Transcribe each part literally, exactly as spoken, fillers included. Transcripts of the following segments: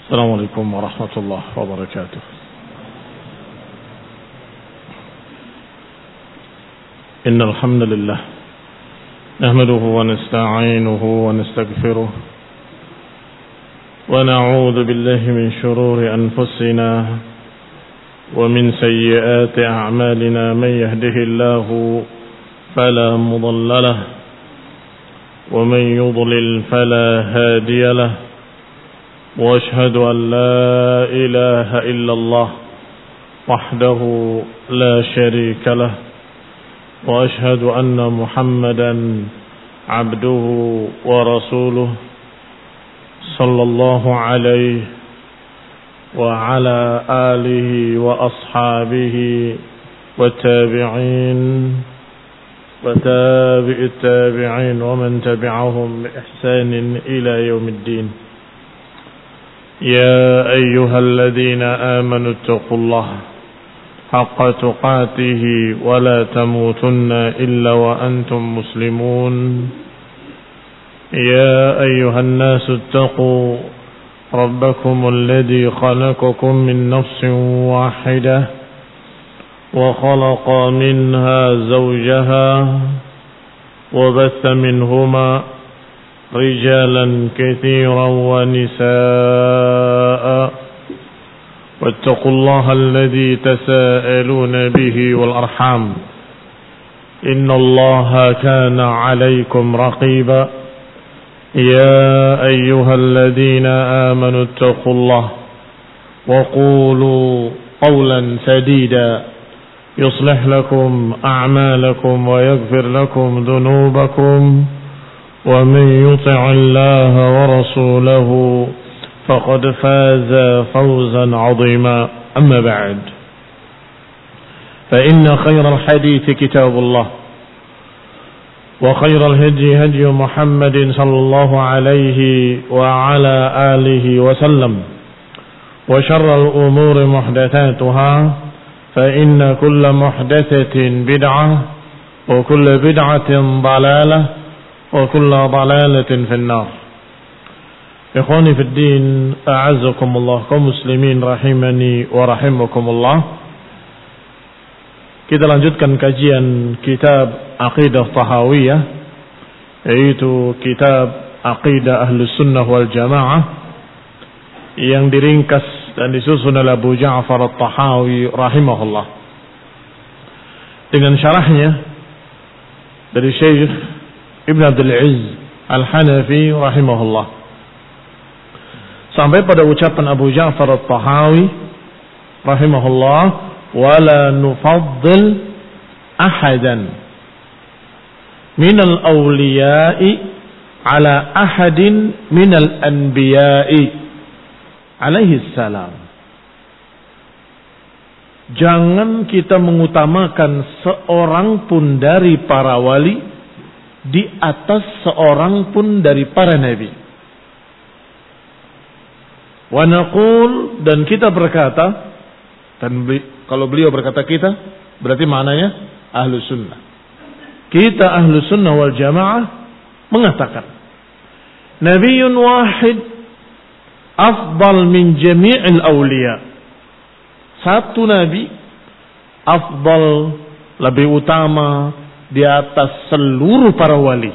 السلام عليكم ورحمة الله وبركاته. إن الحمد لله نحمده ونستعينه ونستغفره ونعوذ بالله من شرور أنفسنا ومن سيئات أعمالنا. من يهده الله فلا مضل له ومن يضلل فلا هادي له، وأشهد أن لا إله إلا الله وحده لا شريك له، وأشهد أن محمدا عبده ورسوله صلى الله عليه وعلى آله وأصحابه والتابعين وتابع التابعين ومن تبعهم بإحسان إلى يوم الدين. يا أيها الذين آمنوا اتقوا الله حق تقاته ولا تموتن إلا وأنتم مسلمون. يا أيها الناس اتقوا ربكم الذي خلقكم من نفس واحدة وخلق منها زوجها وبث منهما رجالا كثيرا ونساء، واتقوا الله الذي تساءلون به والأرحام إن الله كان عليكم رقيبا. يا أيها الذين آمنوا اتقوا الله وقولوا قولا سديدا يصلح لكم أعمالكم ويغفر لكم ذنوبكم، ومن يطع الله ورسوله فقد فاز فوزا عظيما. أما بعد، فإن خير الحديث كتاب الله، وخير الهدي هدي محمد صلى الله عليه وعلى آله وسلم، وشر الأمور محدثاتها، فإن كل محدثة بدعة وكل بدعة ضلالة وكل ضلالة في النار. Ikhwani fi din, a'azzakumullah, kaum muslimin rahimani wa rahimakumullah. Kita lanjutkan kajian kitab Aqidah Tahawiyah, yaitu kitab Aqidah Ahlus Sunnah wal Jamaah yang diringkas dan disusun oleh Abu Ja'far At-Tahawi rahimahullah, dengan syarahnya dari Syekh Ibn Abdul Aziz Al-Hanafi rahimahullah, sampai pada ucapan Abu Ja'far At-Tahawi rahimahullah, wala nufaddil ahadan minal awliya'i ala ahadin minal anbiya'i alaihi salam. Jangan kita mengutamakan seorang pun dari para wali di atas seorang pun dari para nabi. Wa naqul, dan kita berkata, dan kalau beliau berkata kita, berarti maknanya ahlu sunnah. Kita ahlu sunnah wal jamaah mengatakan, Nabiyyun wahid afdal min jami'il awliya. Satu nabi afdal, lebih utama di atas seluruh para wali.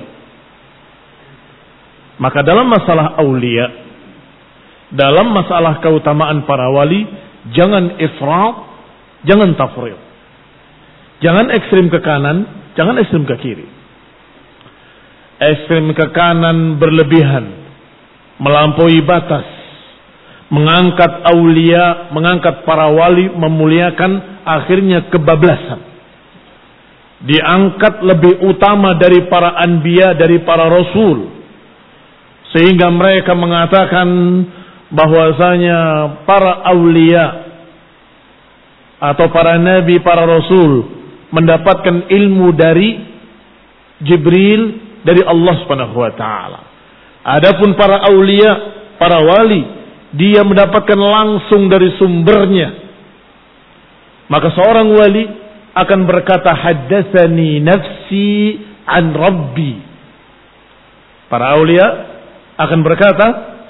Maka dalam masalah awliya, dalam masalah keutamaan para wali, jangan ifrat, jangan tafrid. Jangan ekstrim ke kanan, jangan ekstrim ke kiri. Ekstrim ke kanan berlebihan, melampaui batas, mengangkat aulia, mengangkat para wali, memuliakan, akhirnya kebablasan. Diangkat lebih utama dari para anbiya, dari para rasul, sehingga mereka mengatakan bahwasanya para aulia atau para nabi, para rasul mendapatkan ilmu dari Jibril, dari Allah Subhanahu wa taala. Adapun para aulia, para wali, dia mendapatkan langsung dari sumbernya. Maka seorang wali akan berkata, haddatsani nafsi an rabbi. Para aulia akan berkata,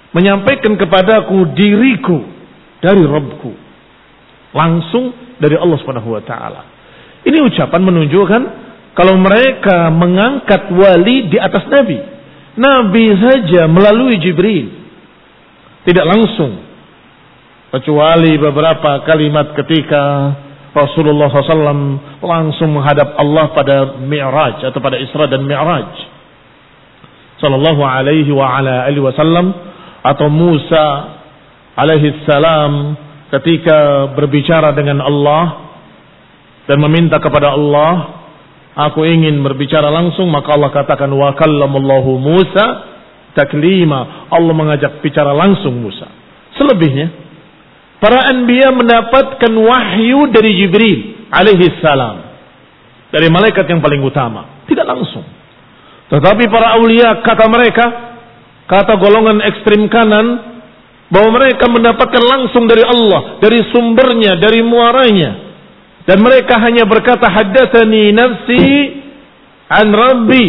menyampaikan kepadaku diriku dari Rabbku, langsung dari Allah Subhanahu wa taala. Ini ucapan menunjukkan kalau mereka mengangkat wali di atas nabi. Nabi saja melalui Jibril, tidak langsung, kecuali beberapa kalimat ketika Rasulullah shallallahu alaihi wasallam langsung menghadap Allah pada Mi'raj atau pada Isra dan Mi'raj sallallahu alaihi wa ala alihi wasallam, atau Musa alaihi salam ketika berbicara dengan Allah dan meminta kepada Allah, aku ingin berbicara langsung, maka Allah katakan wa kallamallahu Musa taklima. Allah mengajak bicara langsung Musa. Selebihnya para anbiya mendapatkan wahyu dari Jibril alaihi salam, dari malaikat yang paling utama, tidak langsung. Tetapi para aulia, kata mereka, kata golongan ekstrim kanan, bahwa mereka mendapatkan langsung dari Allah, dari sumbernya, dari muaranya. Dan mereka hanya berkata, haddatsani nafsi an Rabbi.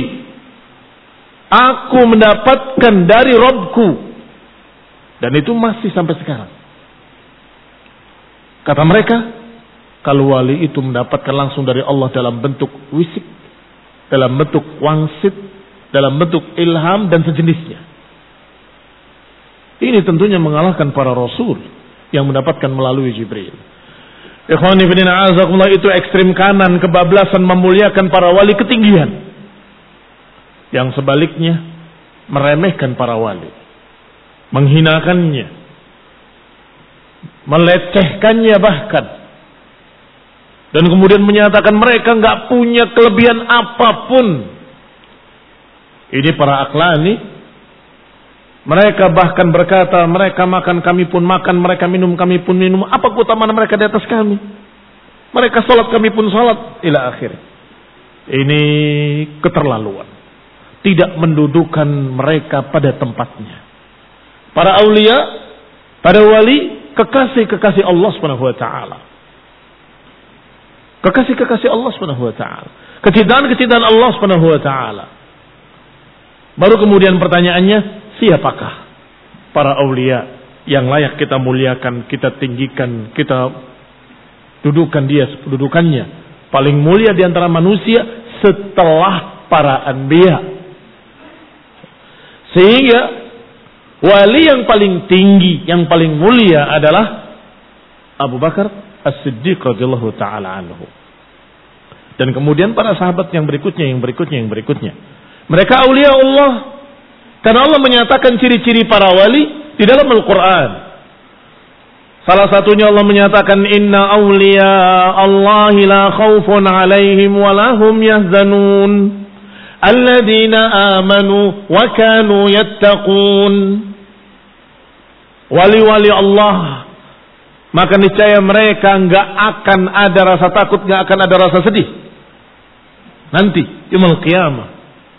Aku mendapatkan dari Rabbku. Dan itu masih sampai sekarang. Kata mereka, kalau wali itu mendapatkan langsung dari Allah dalam bentuk wisik, dalam bentuk wangsit, dalam bentuk ilham dan sejenisnya. Ini tentunya mengalahkan para rasul yang mendapatkan melalui Jibril. Ikhwani fillah azakumullah, itu ekstrim kanan, kebablasan memuliakan para wali ketinggian. Yang sebaliknya meremehkan para wali, menghinakannya, melecehkannya bahkan. Dan kemudian menyatakan mereka nggak punya kelebihan apapun. Ini para aklani. Mereka bahkan berkata, mereka makan kami pun makan, mereka minum kami pun minum. Apa keutamaan mereka di atas kami? Mereka sholat kami pun sholat. Ila akhir. Ini keterlaluan. Tidak mendudukan mereka pada tempatnya. Para aulia, para wali, kekasih-kekasih Allah subhanahu wa ta'ala. Kekasih-kekasih Allah subhanahu wa ta'ala. Kecintaan-kecintaan Allah subhanahu wa ta'ala. Baru kemudian pertanyaannya, siapakah para aulia yang layak kita muliakan, kita tinggikan, kita dudukan dia dudukannya paling mulia di antara manusia setelah para anbiya. Sehingga wali yang paling tinggi, yang paling mulia adalah Abu Bakar As-Siddiq radhiyallahu taala anhu. Dan kemudian para sahabat yang berikutnya, yang berikutnya, yang berikutnya. Mereka aulia Allah. Karena Allah menyatakan ciri-ciri para wali di dalam Al-Quran. Salah satunya Allah menyatakan, Inna awliya Allahi la khawfun alaihim wa lahum yahzanun. Alladina amanu wa kanu yattaqun. Wali-wali Allah, maka niscaya mereka enggak akan ada rasa takut, enggak akan ada rasa sedih. Nanti, yaumul qiyamah.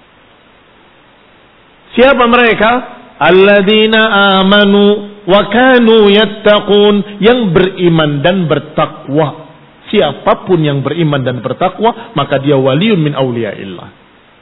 Siapa mereka? Alladzina amanu wa kanu yattaqun, yang beriman dan bertakwa. Siapapun yang beriman dan bertakwa, maka dia waliun min auliyaillah.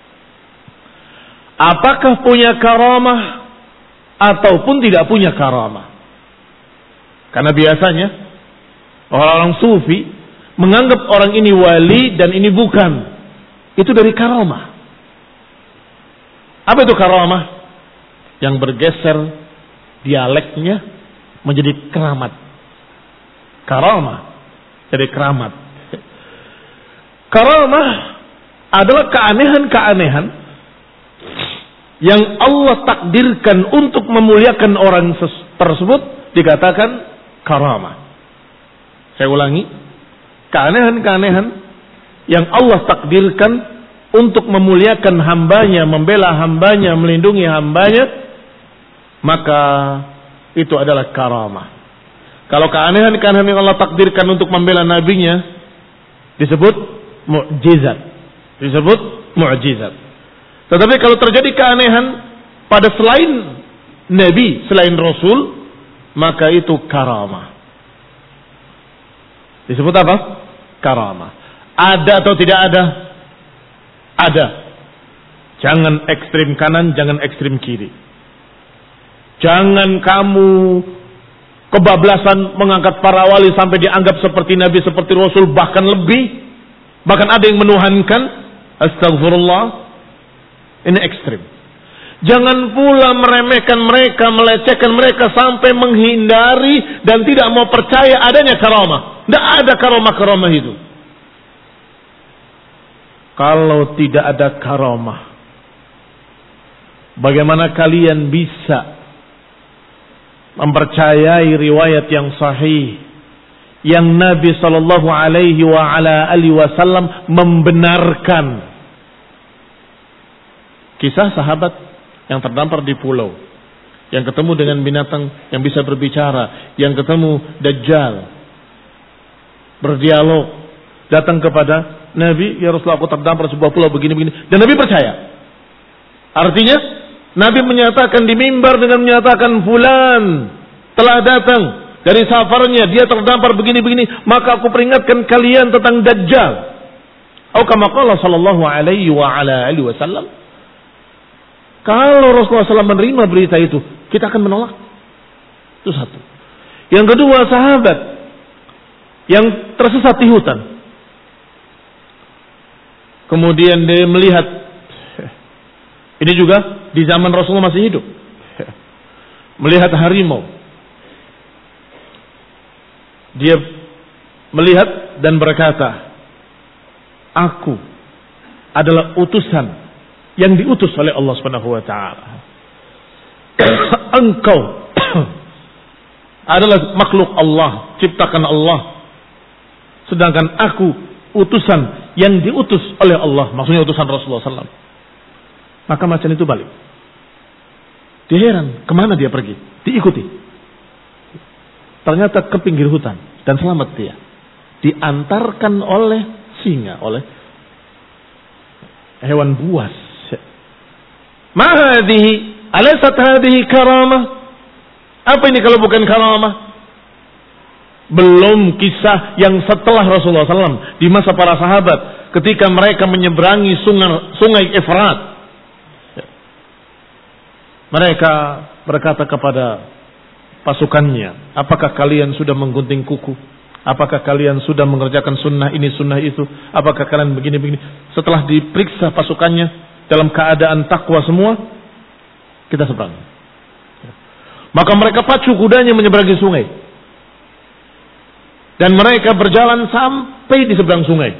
Apakah punya karamah ataupun tidak punya karamah? Karena biasanya orang-orang sufi menganggap orang ini wali dan ini bukan. Itu dari karamah. Apa itu karamah? Yang bergeser dialeknya menjadi keramat. Karamah jadi keramat. Karamah adalah keanehan-keanehan yang Allah takdirkan untuk memuliakan orang tersebut, dikatakan karamah. Saya ulangi, keanehan-keanehan yang Allah takdirkan untuk memuliakan hambanya, membela hambanya, melindungi hambanya, maka itu adalah karamah. Kalau keanehan-keanehan yang Allah takdirkan untuk membela nabinya, disebut mukjizat. Disebut mukjizat. Tetapi kalau terjadi keanehan pada selain nabi, selain rasul, maka itu karamah. Disebut apa? Karamah. Ada atau tidak ada? Ada. Jangan ekstrim kanan, jangan ekstrim kiri. Jangan kamu kebablasan mengangkat para wali sampai dianggap seperti nabi, seperti rasul, bahkan lebih. Bahkan ada yang menuhankan. Astagfirullah. Ini ekstrim. Jangan pula meremehkan mereka, melecehkan mereka sampai menghindari dan tidak mau percaya adanya karamah. Tidak ada karamah-karamah itu. Kalau tidak ada karamah, bagaimana kalian bisa mempercayai riwayat yang sahih yang Nabi sallallahu alaihi wa ala alihi wasallam membenarkan kisah sahabat yang terdampar di pulau, yang ketemu dengan binatang yang bisa berbicara, yang ketemu Dajjal, berdialog, datang kepada Nabi, ya Rasulullah, aku terdampar sebuah pulau begini-begini, dan Nabi percaya. Artinya Nabi menyatakan di mimbar dengan menyatakan fulan telah datang dari safarnya, dia terdampar begini-begini, maka aku peringatkan kalian tentang Dajjal. Atau kama qala sallallahu alaihi wa ala alihi wasallam. Kalau Rasulullah shallallahu alaihi wasallam menerima berita itu, kita akan menolak. Itu satu. Yang kedua, sahabat yang tersesat di hutan. Kemudian dia melihat, ini juga di zaman Rasulullah masih hidup, melihat harimau. Dia melihat dan berkata, aku adalah utusan yang diutus oleh Allah Subhanahu wa taala. Engkau adalah makhluk Allah, ciptakan Allah. Sedangkan aku utusan yang diutus oleh Allah, maksudnya utusan Rasulullah sallallahu alaihi wasallam. Maka macan itu balik. Dia heran, kemana dia pergi? Diikuti. Ternyata ke pinggir hutan dan selamat dia. Diantarkan oleh singa, oleh hewan buas. Ma hadhihi alaysat hadhihi karamah? Apa ini kalau bukan karamah? Belum kisah yang setelah Rasulullah sallallahu alaihi wasallam di masa para sahabat ketika mereka menyeberangi sungai sungai Efrat. Mereka berkata kepada pasukannya, apakah kalian sudah menggunting kuku? Apakah kalian sudah mengerjakan sunnah ini, sunnah itu? Apakah kalian begini-begini? Setelah diperiksa pasukannya dalam keadaan takwa semua, kita seberang. Maka mereka pacu kudanya menyeberangi sungai. Dan mereka berjalan sampai di seberang sungai.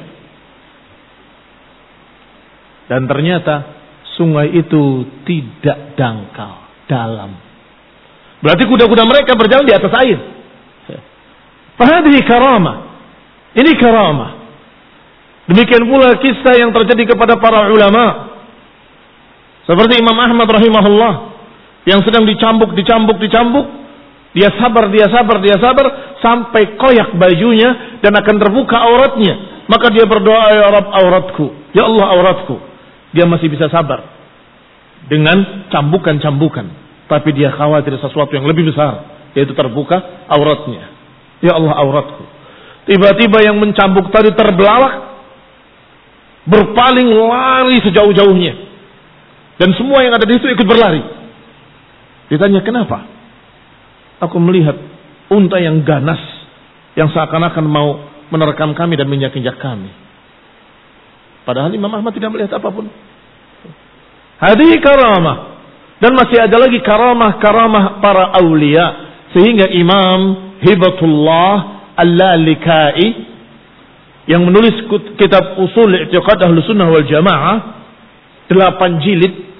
Dan ternyata sungai itu tidak dangkal, dalam. Berarti kuda-kuda mereka berjalan di atas air. Fahadhi karamah. Ini karamah. Demikian pula kisah yang terjadi kepada para ulama. Seperti Imam Ahmad rahimahullah yang sedang dicambuk, dicambuk, dicambuk. Dia sabar, dia sabar, dia sabar sampai koyak bajunya dan akan terbuka auratnya. Maka dia berdoa, ya Rabb auratku, ya Allah auratku. Dia masih bisa sabar dengan cambukan-cambukan. Tapi dia khawatir sesuatu yang lebih besar, yaitu terbuka auratnya. Ya Allah auratku. Tiba-tiba yang mencambuk tadi terbelalak, berpaling lari sejauh-jauhnya. Dan semua yang ada di situ ikut berlari. Ditanya, kenapa? Aku melihat unta yang ganas, yang seakan-akan mau menerkam kami dan menginjak-injak kami. Padahal Imam Ahmad tidak melihat apapun. Hadihi karamah. Dan masih ada lagi karamah-karamah para awliya. Sehingga Imam Hibatullah Al-Lalikai yang menulis kitab Usul I'tiqad Ahlus Sunnah wal Jamaah, delapan jilid.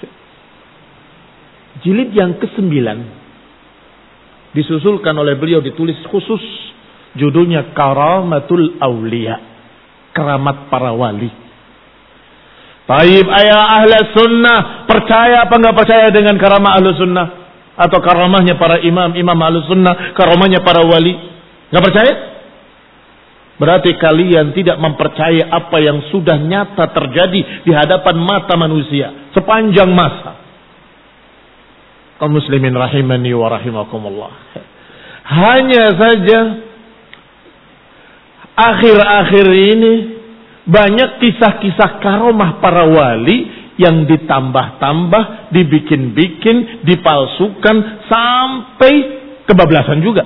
Jilid yang kesembilan disusulkan oleh beliau, ditulis khusus, judulnya Karamatul Auliya, keramat para wali. Taib ayah ahli sunnah, percaya apa enggak percaya dengan karamah ahli sunnah? Atau karamahnya para imam, imam ahli sunnah, karamahnya para wali? Enggak percaya? Berarti kalian tidak mempercayai apa yang sudah nyata terjadi di hadapan mata manusia sepanjang masa. Kaum muslimin rahimani wa rahimakumullah. Hanya saja akhir-akhir ini banyak kisah-kisah karamah para wali yang ditambah-tambah, dibikin-bikin, dipalsukan sampai kebablasan juga.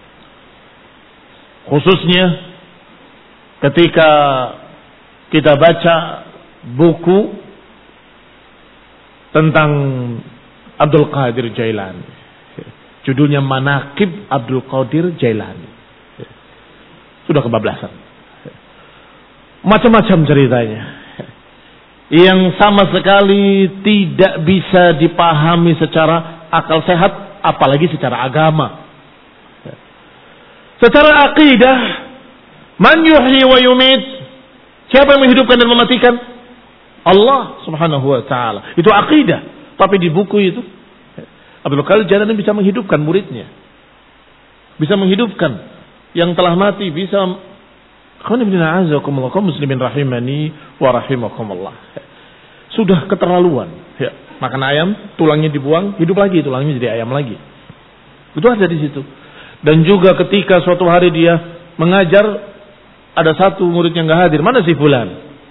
Khususnya ketika kita baca buku tentang Abdul Qadir Jailani. Judulnya Manaqib Abdul Qadir Jailani. Sudah kebablasan. Macam-macam ceritanya. Yang sama sekali tidak bisa dipahami secara akal sehat, apalagi secara agama. Secara akidah, man yuhyi wa yumit, siapa yang menghidupkan dan mematikan? Allah Subhanahu wa taala. Itu akidah. Tapi di buku itu Abdul Qadir Jailani bisa menghidupkan muridnya. Bisa menghidupkan yang telah mati, bisa kaum muslimin rahimani wa rahimakumullah. Sudah keterlaluan. Ya, makan ayam, tulangnya dibuang, hidup lagi, tulangnya jadi ayam lagi. Itu ada di situ. Dan juga ketika suatu hari dia mengajar, ada satu murid yang nggak hadir. Mana si fulan?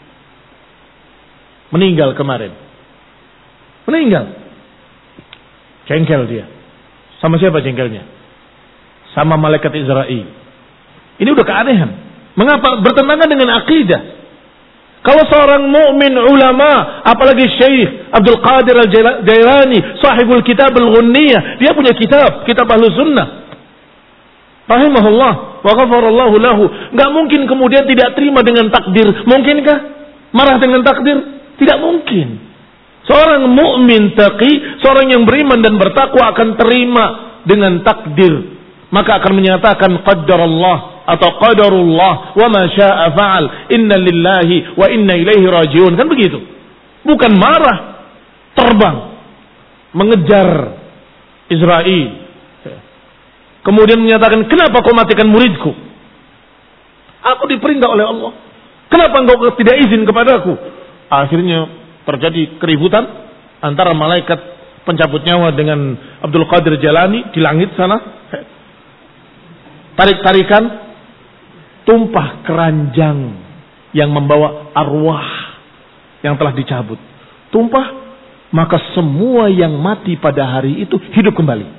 Meninggal kemarin. Meninggal. Jengkel dia. Sama siapa jengkelnya? Sama malaikat Israel. Ini udah keanehan. Mengapa? Bertentangan dengan akidah. Kalau seorang mukmin ulama, apalagi Syekh Abdul Qadir Al-Jailani, sahibul kitab Al-Ghunniyah, dia punya kitab, kitab Ahlus Sunnah. Rahimahullah wa ghafarallahu lahu. Enggak mungkin kemudian tidak terima dengan takdir. Mungkinkah marah dengan takdir? Tidak mungkin. Seorang mukmin taqi, seorang yang beriman dan bertakwa akan terima dengan takdir. Maka akan menyatakan qaddarallah atau qadarullah wa ma syaa fa'al. Inna lillahi wa inna ilaihi rajiun. Kan begitu. Bukan marah, terbang mengejar Israel. Kemudian menyatakan, kenapa kau matikan muridku? Aku diperintah oleh Allah. Kenapa engkau tidak izin kepadaku? Akhirnya terjadi keributan antara malaikat pencabut nyawa dengan Abdul Qadir Jailani di langit sana. Tarik-tarikan, tumpah keranjang yang membawa arwah yang telah dicabut. Tumpah, maka semua yang mati pada hari itu hidup kembali.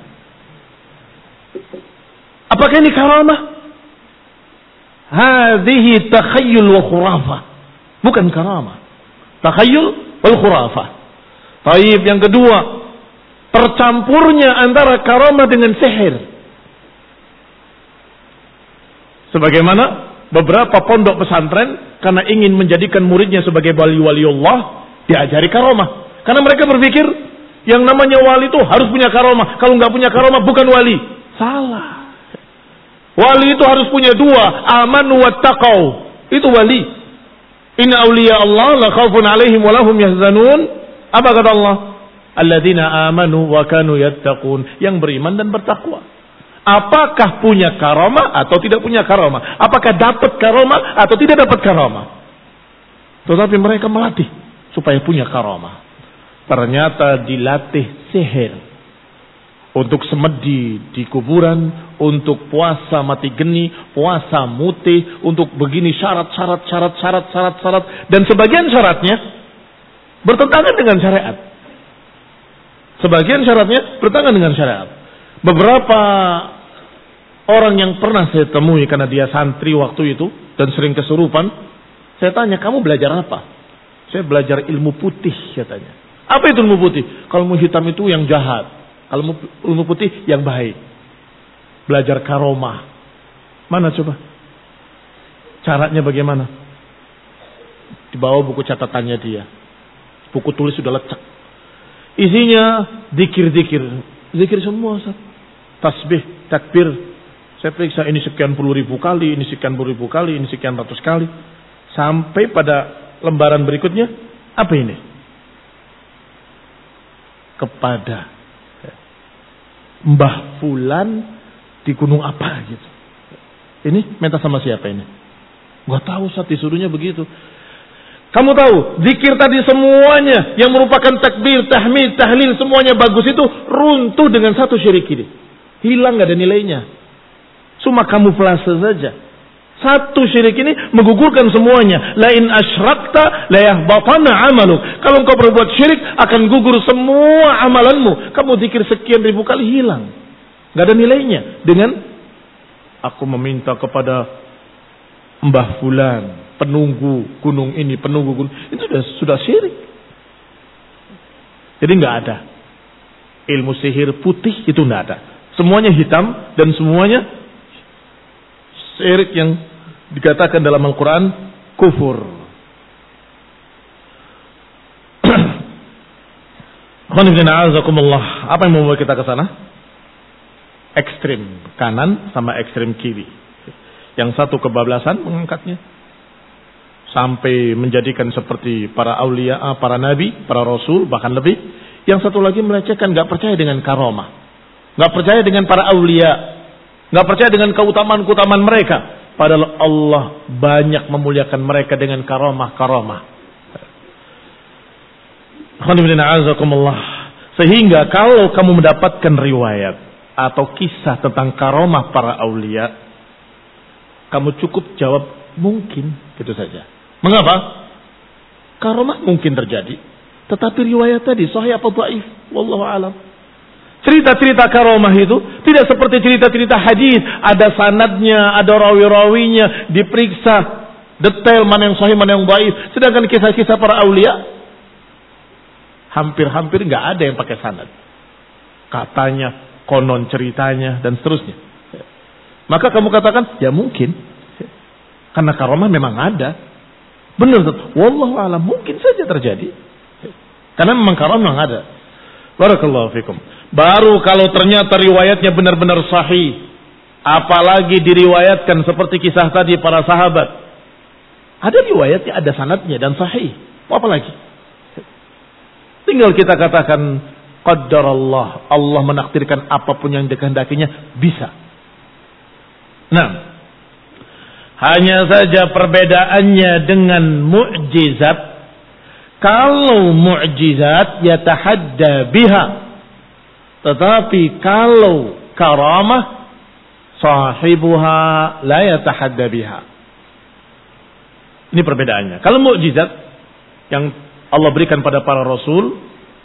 Apakah ini karamah? Hadhihi takhayyul wa khurafah. Bukan karamah. Takhayyul wal khurafah. Taib yang kedua, tercampurnya antara karamah dengan sihir. Sebagaimana beberapa pondok pesantren karena ingin menjadikan muridnya sebagai wali-waliullah, diajari karamah. Karena mereka berpikir yang namanya wali itu harus punya karamah. Kalau nggak punya karamah bukan wali. Salah. Wali itu harus punya dua, amanu wattaqau. Itu wali. Inna awliya Allah la khaufun alaihim wa lahum yahzanun. Apa kata Allah? Alladzina amanu wa kanu yattaqun. Yang beriman dan bertakwa. Apakah punya karamah atau tidak punya karamah? Apakah dapat karamah atau tidak dapat karamah? Tetapi mereka melatih supaya punya karamah. Ternyata dilatih sihir. Untuk semedi di kuburan, untuk puasa mati geni, puasa mutih, untuk begini syarat-syarat, syarat-syarat, syarat-syarat. Dan sebagian syaratnya bertentangan dengan syariat. Sebagian syaratnya bertentangan dengan syariat. Beberapa orang yang pernah saya temui karena dia santri waktu itu dan sering kesurupan, saya tanya, kamu belajar apa? Saya belajar ilmu putih, katanya. Apa itu ilmu putih? Kalau ilmu hitam itu yang jahat. Kalau ilmu putih yang baik. Belajar karomah. Mana coba? Caranya bagaimana? Di bawah buku catatannya dia. Buku tulis sudah lecek. Isinya zikir-zikir. Zikir semua. Tasbih, takbir. Saya periksa ini sekian puluh ribu kali, ini sekian puluh ribu kali, ini sekian ratus kali. Sampai pada lembaran berikutnya. Apa ini? Kepada Mbah Fulan di gunung apa gitu. Ini minta sama siapa ini? Gak tahu, saat disuruhnya begitu. Kamu tahu, zikir tadi semuanya yang merupakan takbir, tahmid, tahlil semuanya bagus itu runtuh dengan satu syirik ini. Hilang, gak ada nilainya. Cuma kamuflase saja. Satu syirik ini menggugurkan semuanya. La in asyrakta la yahbatanna 'amaluk. Kalau engkau berbuat syirik akan gugur semua amalanmu. Kamu zikir sekian ribu kali hilang. Enggak ada nilainya. Dengan aku meminta kepada Mbah Fulan, penunggu gunung ini, penunggu gunung, itu sudah sudah syirik. Jadi enggak ada ilmu sihir putih, itu enggak ada. Semuanya hitam dan semuanya syirik yang dikatakan dalam Al-Quran kufur. Apa yang membawa kita ke sana? Ekstrim kanan sama ekstrim kiri. Yang satu kebablasan mengangkatnya sampai menjadikan seperti para aulia, para nabi, para rasul, bahkan lebih. Yang satu lagi melecehkan, gak percaya dengan karomah, gak percaya dengan para aulia, gak percaya dengan keutamaan-keutamaan mereka. Padahal Allah banyak memuliakan mereka dengan karomah-karomah. Sehingga kalau kamu mendapatkan riwayat atau kisah tentang karomah para aulia, kamu cukup jawab mungkin, gitu saja. Mengapa? Karomah mungkin terjadi, tetapi riwayat tadi sahih apa dhaif? Wallahu a'lam. Cerita-cerita karomah itu tidak seperti cerita-cerita hadis, ada sanadnya, ada rawi-rawinya, diperiksa detail mana yang sahih, mana yang dhaif. Sedangkan kisah-kisah para aulia hampir-hampir nggak ada yang pakai sanad. Katanya, konon ceritanya, dan seterusnya. Maka kamu katakan, ya mungkin. Karena karomah memang ada. Benar, wallahu a'lam, mungkin saja terjadi. Karena memang karomah memang ada. Barakallahu fikum. Baru kalau ternyata riwayatnya benar-benar sahih, apalagi diriwayatkan seperti kisah tadi para sahabat. Ada riwayatnya, ada sanadnya dan sahih. Apa lagi? Tinggal kita katakan qaddarallah, Allah menakdirkan apapun yang dikehendakinya bisa. Nah, hanya saja perbedaannya dengan mukjizat. Kalau mukjizat yatahadda biha, tetapi kalau karamah sahibuha la yatahadda biha. Ini perbedaannya. Kalau mukjizat yang Allah berikan pada para rasul,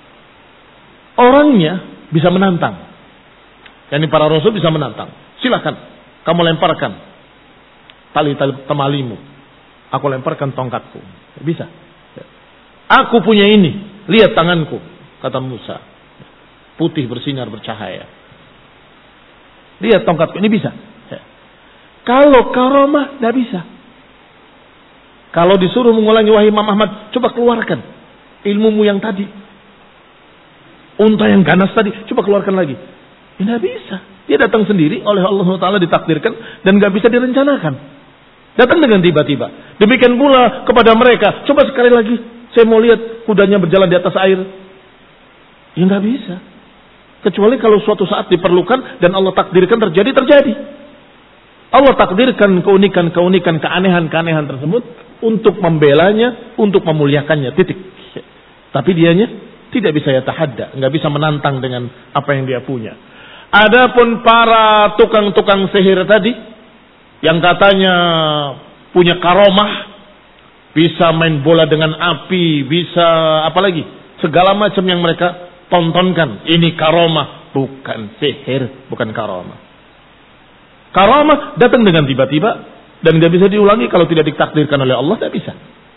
orangnya bisa menantang. Yani para rasul bisa menantang. Silakan kamu lemparkan tali, tali temalimu, aku lemparkan tongkatku. Bisa. Aku punya ini, lihat tanganku, kata Musa, putih bersinar bercahaya. Lihat tongkatku, ini bisa. Kalau karamah tidak bisa. Kalau disuruh mengulangi wahai Imam Ahmad, coba keluarkan ilmumu yang tadi, unta yang ganas tadi, coba keluarkan lagi. Tidak bisa. Dia datang sendiri oleh Allah Taala, ditakdirkan dan nggak bisa direncanakan. Datang dengan tiba-tiba. Demikian pula kepada mereka. Coba sekali lagi, saya mau lihat kudanya berjalan di atas air. Ya nggak bisa. Kecuali kalau suatu saat diperlukan dan Allah takdirkan terjadi, terjadi. Allah takdirkan keunikan-keunikan, keanehan-keanehan tersebut untuk membelanya, untuk memuliakannya. Titik. Tapi dianya tidak bisa ya tahadda, nggak bisa menantang dengan apa yang dia punya. Adapun para tukang-tukang sihir tadi yang katanya punya karomah, bisa main bola dengan api, bisa apalagi segala macam yang mereka tontonkan, ini karomah, bukan sihir, bukan karomah. Karomah datang dengan tiba-tiba dan nggak bisa diulangi kalau tidak ditakdirkan oleh Allah, tidak bisa.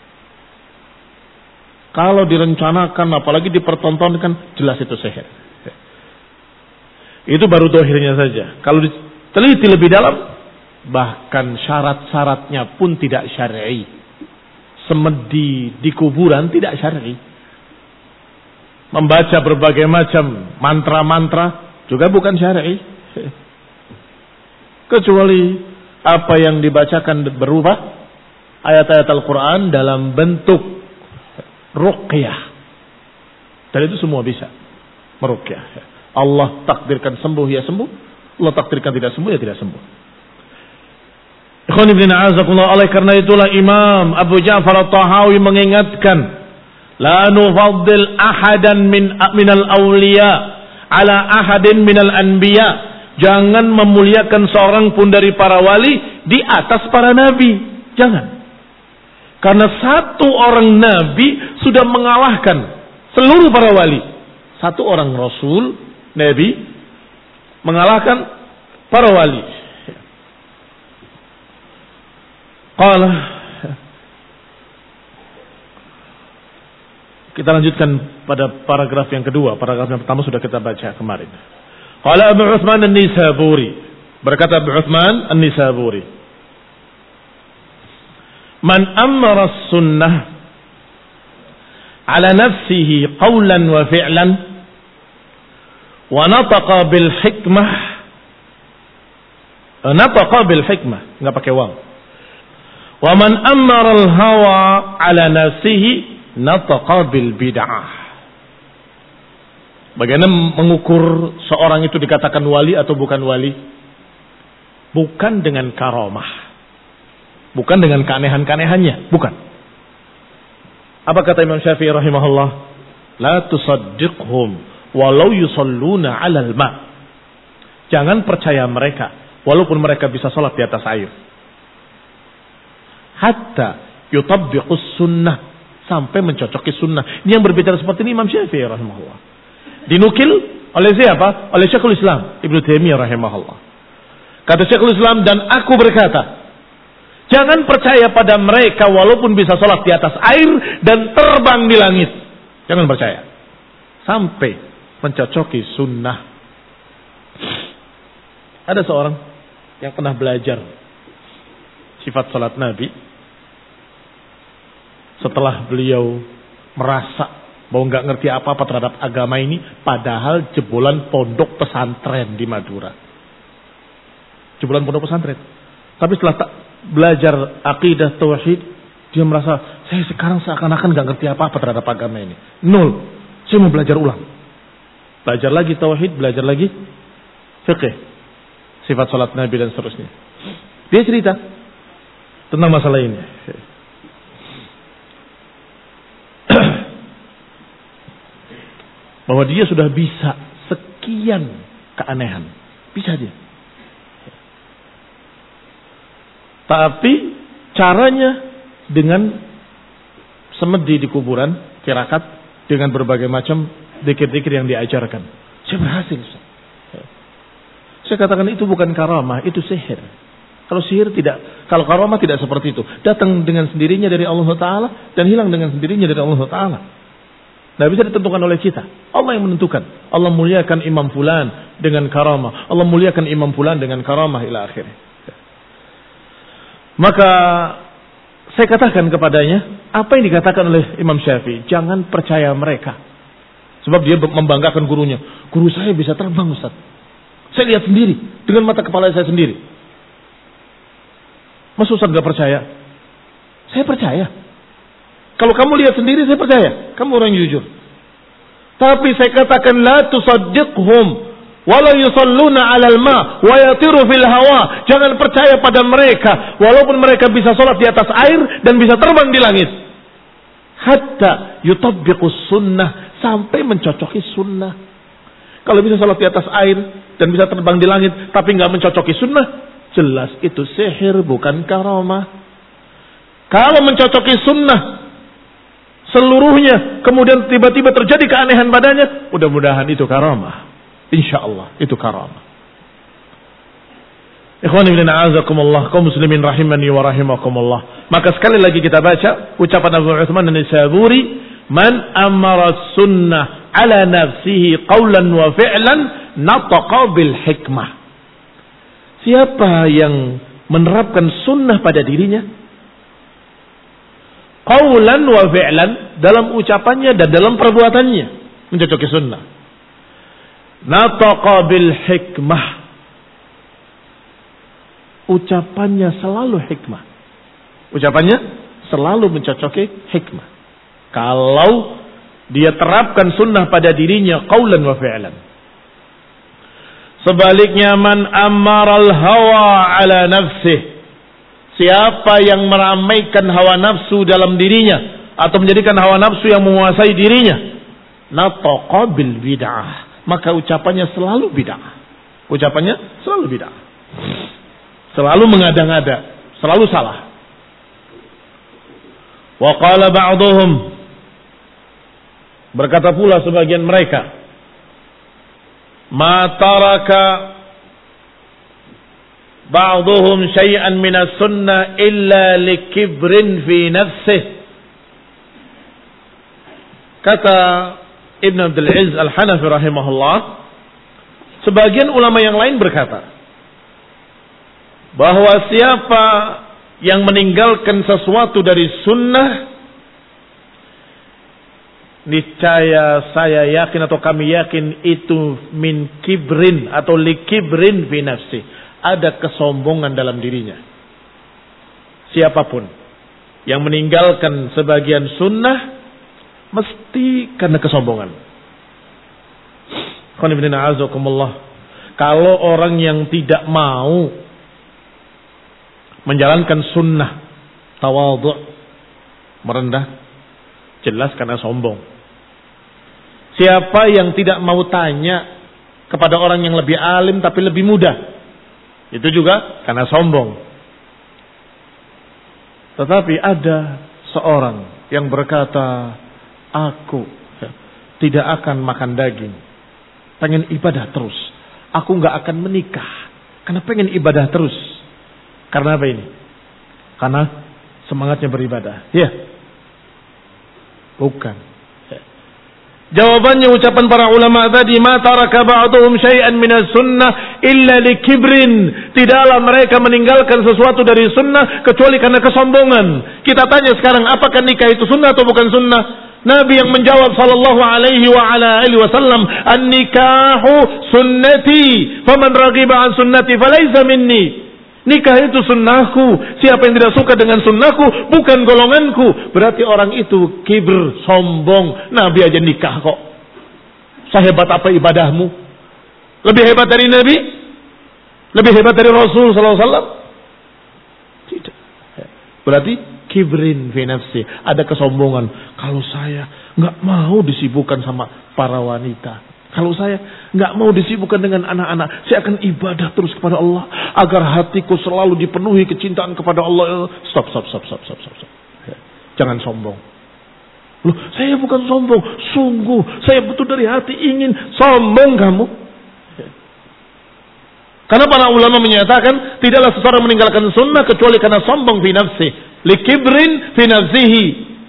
Kalau direncanakan, apalagi dipertontonkan, jelas itu sihir. Itu baru dohirnya saja. Kalau diteliti lebih dalam, bahkan syarat-syaratnya pun tidak syar'i. Semedi di kuburan tidak syar'i. Membaca berbagai macam mantra-mantra juga bukan syar'i. Kecuali apa yang dibacakan berupa ayat-ayat Al-Quran dalam bentuk ruqyah. Dan itu semua bisa meruqyah. Allah takdirkan sembuh, ya sembuh. Allah takdirkan tidak sembuh, ya tidak sembuh. Ikhwan ibn a'azakullah, oleh karena itulah Imam Abu Ja'far At-Tahawi mengingatkan, la nufaddil ahadan min minal awliya ala ahadin minal anbiya. Jangan memuliakan seorang pun dari para wali di atas para nabi. Jangan. Karena satu orang nabi sudah mengalahkan seluruh para wali. Satu orang rasul, nabi, mengalahkan para wali. Qala, kita lanjutkan pada paragraf yang kedua. Paragraf yang pertama sudah kita baca kemarin. Qala Abu Uthman An-Nisaburi, berkata Abu Uthman An-Nisaburi, man amara sunnah ala nafsihi qawlan wa fi'lan wa nataqa bil hikmah, nataqa bil hikmah, enggak pakai waw. Wa man amara al hawa ala nafsihi nataqa bil bid'ah. Bagaimana mengukur seorang itu dikatakan wali atau bukan wali? Bukan dengan karamah, bukan dengan keanehan-keanehannya, bukan. Apa kata Imam Syafi'i rahimahullah? La tusaddiqhum walau yusalluna 'alal ma. Jangan percaya mereka walaupun mereka bisa salat di atas air. Hatta yutabbiqus sunnah, sampai mencocoki sunnah. Ini yang berbicara seperti ini Imam Syafi'i rahimahullah. Dinukil oleh siapa? Oleh Syekhul Islam Ibnu Taimiyah rahimahullah. Kata Syekhul Islam, dan aku berkata, jangan percaya pada mereka walaupun bisa sholat di atas air dan terbang di langit. Jangan percaya sampai mencocoki sunnah. Ada seorang yang pernah belajar sifat sholat Nabi. Setelah beliau merasa bahwa nggak ngerti apa-apa terhadap agama ini, padahal jebolan pondok pesantren di Madura. Jebolan pondok pesantren. Tapi setelah tak belajar akidah tauhid, dia merasa saya sekarang seakan-akan nggak ngerti apa-apa terhadap agama ini. Nol. Saya mau belajar ulang. Belajar lagi tauhid, belajar lagi fikih, sifat salat Nabi dan seterusnya. Dia cerita tentang masalah ini. Bahwa dia sudah bisa sekian keanehan. Bisa dia. Tapi caranya dengan semedi di kuburan, tirakat, dengan berbagai macam zikir-zikir yang diajarkan. Saya berhasil. Saya katakan itu bukan karamah, itu sihir. Kalau sihir tidak, kalau karamah tidak seperti itu. Datang dengan sendirinya dari Allah Ta'ala dan hilang dengan sendirinya dari Allah Ta'ala. Tidak bisa ditentukan oleh kita. Allah yang menentukan. Allah muliakan Imam Fulan dengan karamah. Allah muliakan Imam Fulan dengan karamah ila akhirnya. Maka saya katakan kepadanya, apa yang dikatakan oleh Imam Syafi'i, jangan percaya mereka. Sebab dia membanggakan gurunya. Guru saya bisa terbang, Ustaz. Saya lihat sendiri dengan mata kepala saya sendiri. Mas Ustaz gak percaya? Saya percaya. Kalau kamu lihat sendiri saya percaya, kamu orang jujur. Tapi saya katakan la tusaddiqhum wala yusalluna 'alal ma wa yatiru fil hawa. Jangan percaya pada mereka walaupun mereka bisa salat di atas air dan bisa terbang di langit. Hatta yutabbiqus sunnah, sampai mencocoki sunnah. Kalau bisa salat di atas air dan bisa terbang di langit tapi enggak mencocoki sunnah, jelas itu sihir bukan karamah. Kalau mencocoki sunnah seluruhnya, kemudian tiba-tiba terjadi keanehan padanya, mudah-mudahan itu karamah. Insyaallah itu karamah. Ikhwani fillah, a'azakumullah, kaum muslimin rahimani wa rahimakumullah. Maka sekali lagi kita baca ucapan Abu Uthman An-Nisaburi, man amara sunnah ala nafsihi qawlan wa fi'lan nataqa bil hikmah. Siapa yang menerapkan sunnah pada dirinya, qawlan wa fi'lan, dalam ucapannya dan dalam perbuatannya, mencocoki sunnah, nataqa bil hikmah, ucapannya selalu hikmah, ucapannya selalu mencocoki hikmah. Kalau dia terapkan sunnah pada dirinya qawlan wa fi'lan. Sebaliknya, man ammaral hawa ala nafsih, siapa yang meramaikan hawa nafsu dalam dirinya atau menjadikan hawa nafsu yang menguasai dirinya, nataqa bil bid'ah, maka ucapannya selalu bid'ah. Ucapannya selalu bid'ah. Selalu mengada-ngada, selalu salah. Wa qala ba'dhum, berkata pula sebagian mereka, ma taraka ba'dhum syai'an min as-sunnah illa likibrin fi nafsihi. Kata Ibn Abdul Aziz Al-Hanafi rahimahullah, sebagian ulama yang lain berkata bahwa siapa yang meninggalkan sesuatu dari sunnah, niscaya saya yakin atau kami yakin itu min kibrin atau likibrin fi nafsi, ada kesombongan dalam dirinya. Siapapun yang meninggalkan sebagian sunnah mesti karena kesombongan. Kalau orang yang tidak mau menjalankan sunnah, tawadhu', merendah, jelas karena sombong. Siapa yang tidak mau tanya kepada orang yang lebih alim tapi lebih muda, itu juga karena sombong. Tetapi ada seorang yang berkata, aku tidak akan makan daging, pengen ibadah terus. Aku gak akan menikah karena pengen ibadah terus. Karena apa ini? Karena semangatnya beribadah. Ya. Bukan. Ya. Jawabannya ucapan para ulama tadi, ma taraka ba'dhum syai'an minas sunnah illa likibrin. Tidaklah mereka meninggalkan sesuatu dari sunnah kecuali karena kesombongan. Kita tanya sekarang, apakah nikah itu sunnah atau bukan sunnah? Nabi yang menjawab sallallahu alaihi wa ala alihi wasallam, an-nikahu sunnati, faman raghiba an sunnati falaysa minni. Nikah itu sunnahku. Siapa yang tidak suka dengan sunnahku bukan golonganku. Berarti orang itu kibr, sombong. Nabi aja nikah kok. Sehebat apa ibadahmu? Lebih hebat dari Nabi? Lebih hebat dari Rasul sallallahu alaihi wasallam? Tidak. Berarti kibrin fi nafsi, ada kesombongan. Kalau saya nggak mau disibukkan sama para wanita, kalau saya nggak mau disibukkan dengan anak-anak, saya akan ibadah terus kepada Allah agar hatiku selalu dipenuhi kecintaan kepada Allah. Stop, stop, stop, stop, stop, stop. Jangan sombong. Loh, saya bukan sombong, sungguh saya betul dari hati ingin. Sombong kamu. Karena para ulama menyatakan tidaklah seseorang meninggalkan sunnah kecuali karena sombong fi nafsi, likibrin fi nafsihi.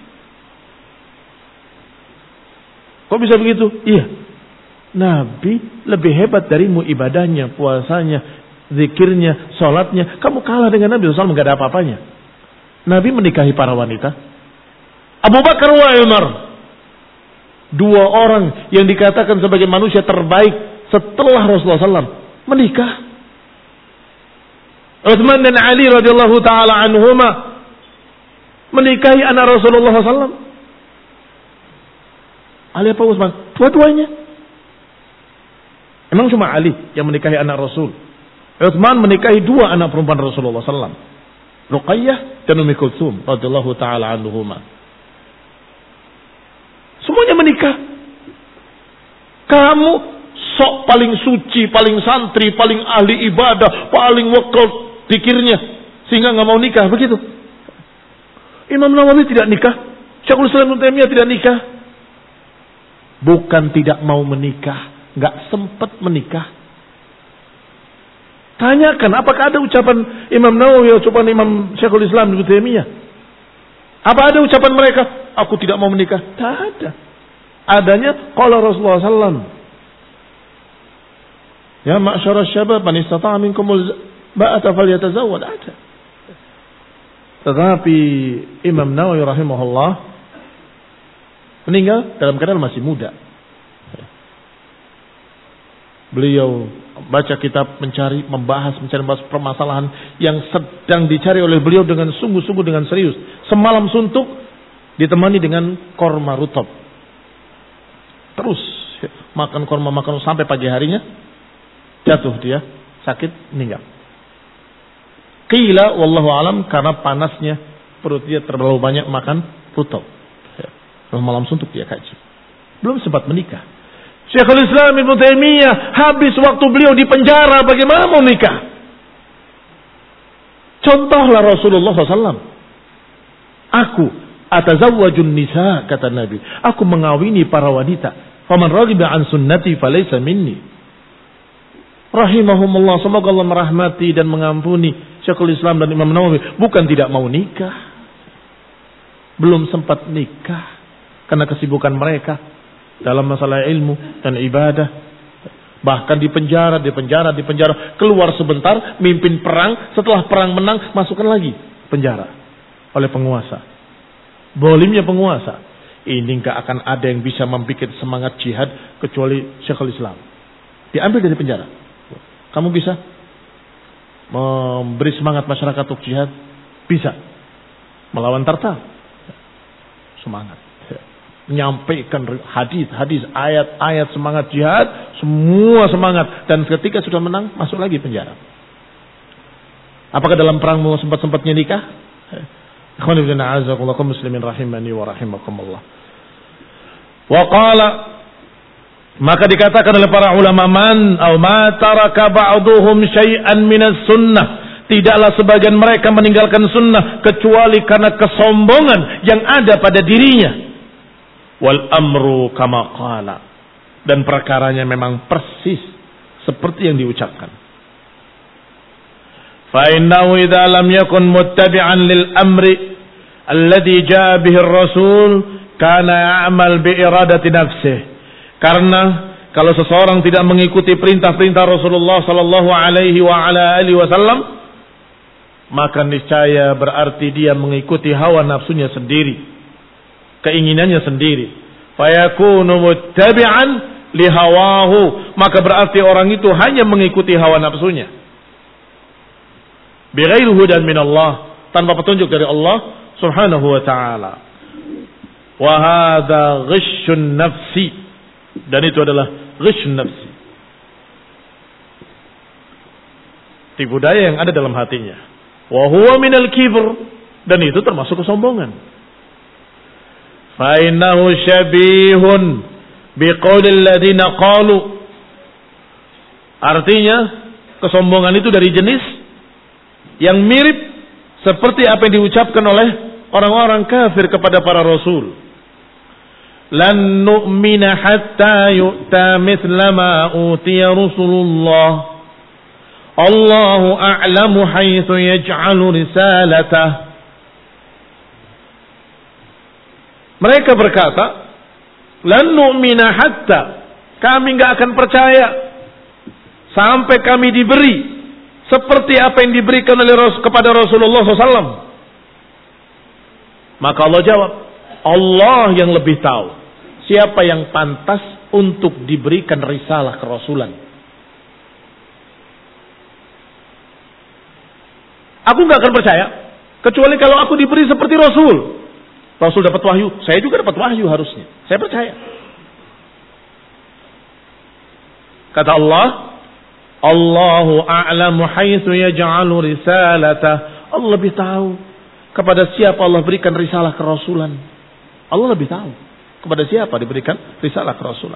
Kok bisa begitu? Iya. Nabi lebih hebat darimu ibadahnya, puasanya, zikirnya, sholatnya. Kamu kalah dengan Nabi sallallahu alaihi wasallam, gak ada apa-apanya. Nabi menikahi para wanita. Abu Bakar wa Umar, dua orang yang dikatakan sebagai manusia terbaik setelah Rasulullah sallallahu alaihi wasallam, menikah. Utsman dan Ali radhiyallahu taala anhuma menikahi anak Rasulullah sallallahu alaihi wasallam. Ali apa Utsman? Dua-duanya. Emang cuma Ali yang menikahi anak Rasul? Utsman menikahi dua anak perempuan Rasulullah sallallahu alaihi wasallam, Ruqayyah dan Ummi Kulthum radhiyallahu taala anhuma. Semuanya menikah. Kamu sok paling suci, paling santri, paling ahli ibadah, paling wakil pikirnya, sehingga nggak mau nikah, begitu. Imam Nawawi tidak nikah, Syekhul Islam Ibnu Taimiyah tidak nikah. Bukan tidak mau menikah, nggak sempat menikah. Tanyakan apakah ada ucapan Imam Nawawi, ucapan Imam Syekhul Islam Ibnu Taimiyah? Apa ada ucapan mereka? Aku tidak mau menikah. Tak ada. Adanya qala Rasulullah sallallahu alaihi wasallam, ya ma'syarasy syabab man istata'a minkumul ba'ata falyatazawwad. Ada. Tetapi Imam Nawawi rahimahullah meninggal dalam keadaan masih muda. Beliau baca kitab, mencari, membahas, mencari membahas permasalahan yang sedang dicari oleh beliau dengan sungguh-sungguh, dengan serius. Semalam suntuk ditemani dengan korma rutab. Terus makan korma, makan sampai pagi harinya jatuh dia, sakit, meninggal. Qila wallahu alam, karena panasnya perut dia terlalu banyak makan rutab. Malam suntuk dia kaji. Belum sempat menikah. Syekhul Islam Ibnu Taimiyah habis waktu beliau di penjara, bagaimana mau nikah? Contohlah Rasulullah shallallahu alaihi wasallam. Aku atazawwajun nisa, kata Nabi. Aku mengawini para wanita. Faman raghiba an sunnati falaysa minni. Rahimahumullah, semoga Allah merahmati dan mengampuni Syekhul Islam dan Imam Nawawi. Bukan tidak mau nikah, belum sempat nikah karena kesibukan mereka dalam masalah ilmu dan ibadah. Bahkan di penjara, di penjara, di penjara. Keluar sebentar, mimpin perang. Setelah perang menang, masukkan lagi penjara oleh penguasa. Bolimnya penguasa. Ini gak akan ada yang bisa membuat semangat jihad kecuali Syekhul Islam. Diambil dari penjara. Kamu bisa memberi semangat masyarakat untuk jihad? Bisa. Melawan Tartar? Semangat. Menyampaikan hadis, hadis, ayat-ayat semangat jihad, semua semangat, dan ketika sudah menang masuk lagi penjara. Apakah dalam perang mau sempat-sempatnya nikah? Ikhwan fillah, a'azakumullah, kaum muslimin rahimani wa rahimakumullah. Wa qala, maka dikatakan oleh para ulama, man aw ma taraka ba'duhum syai'an minas sunnah, tidaklah sebagian mereka meninggalkan sunnah kecuali karena kesombongan yang ada pada dirinya. Wal amru kama qala, dan perkaranya memang persis seperti yang diucapkan. Fa innahu idza lam yakun muttabi'an lil amri alladhi jaa bihi ar-rasul kana ya'mal bi iradati nafsihi. Karena kalau seseorang tidak mengikuti perintah-perintah Rasulullah sallallahu alaihi wa ala alihi wasallam, maka niscaya berarti dia mengikuti hawa nafsunya sendiri, keinginannya sendiri. Fayakunu muttabi'an lihawahu, maka berarti orang itu hanya mengikuti hawa nafsunya. Bighairi hudan min Allah, tanpa petunjuk dari Allah Subhanahu wa taala. Wa hadza ghishun nafsi, dan itu adalah ghishun nafsi, tipu daya yang ada dalam hatinya. Wa huwa minal kibr, dan itu termasuk kesombongan. Fa innahu syabihun biqaulil ladzina qalu, artinya kesombongan itu dari jenis yang mirip seperti apa yang diucapkan oleh orang-orang kafir kepada para rasul. Lan nu'mina hatta yu'ta mithla ma utiya Rasulullah, Allahu a'lamu haitsu yaj'alu risalatah. Mereka berkata, lan nu'mina hatta, kami enggak akan percaya sampai kami diberi seperti apa yang diberikan oleh Rasul kepada Rasulullah shallallahu alaihi wasallam. Maka Allah jawab, Allah yang lebih tahu siapa yang pantas untuk diberikan risalah kerasulan. Aku enggak akan percaya kecuali kalau aku diberi seperti Rasul. Rasul dapat wahyu, saya juga dapat wahyu harusnya. Saya percaya. Kata Allah, Allahu a'lamu haitsu yaj'alu risalatah. Allah lebih tahu kepada siapa Allah berikan risalah kerasulan. Allah lebih tahu kepada siapa diberikan risalah kerasulan.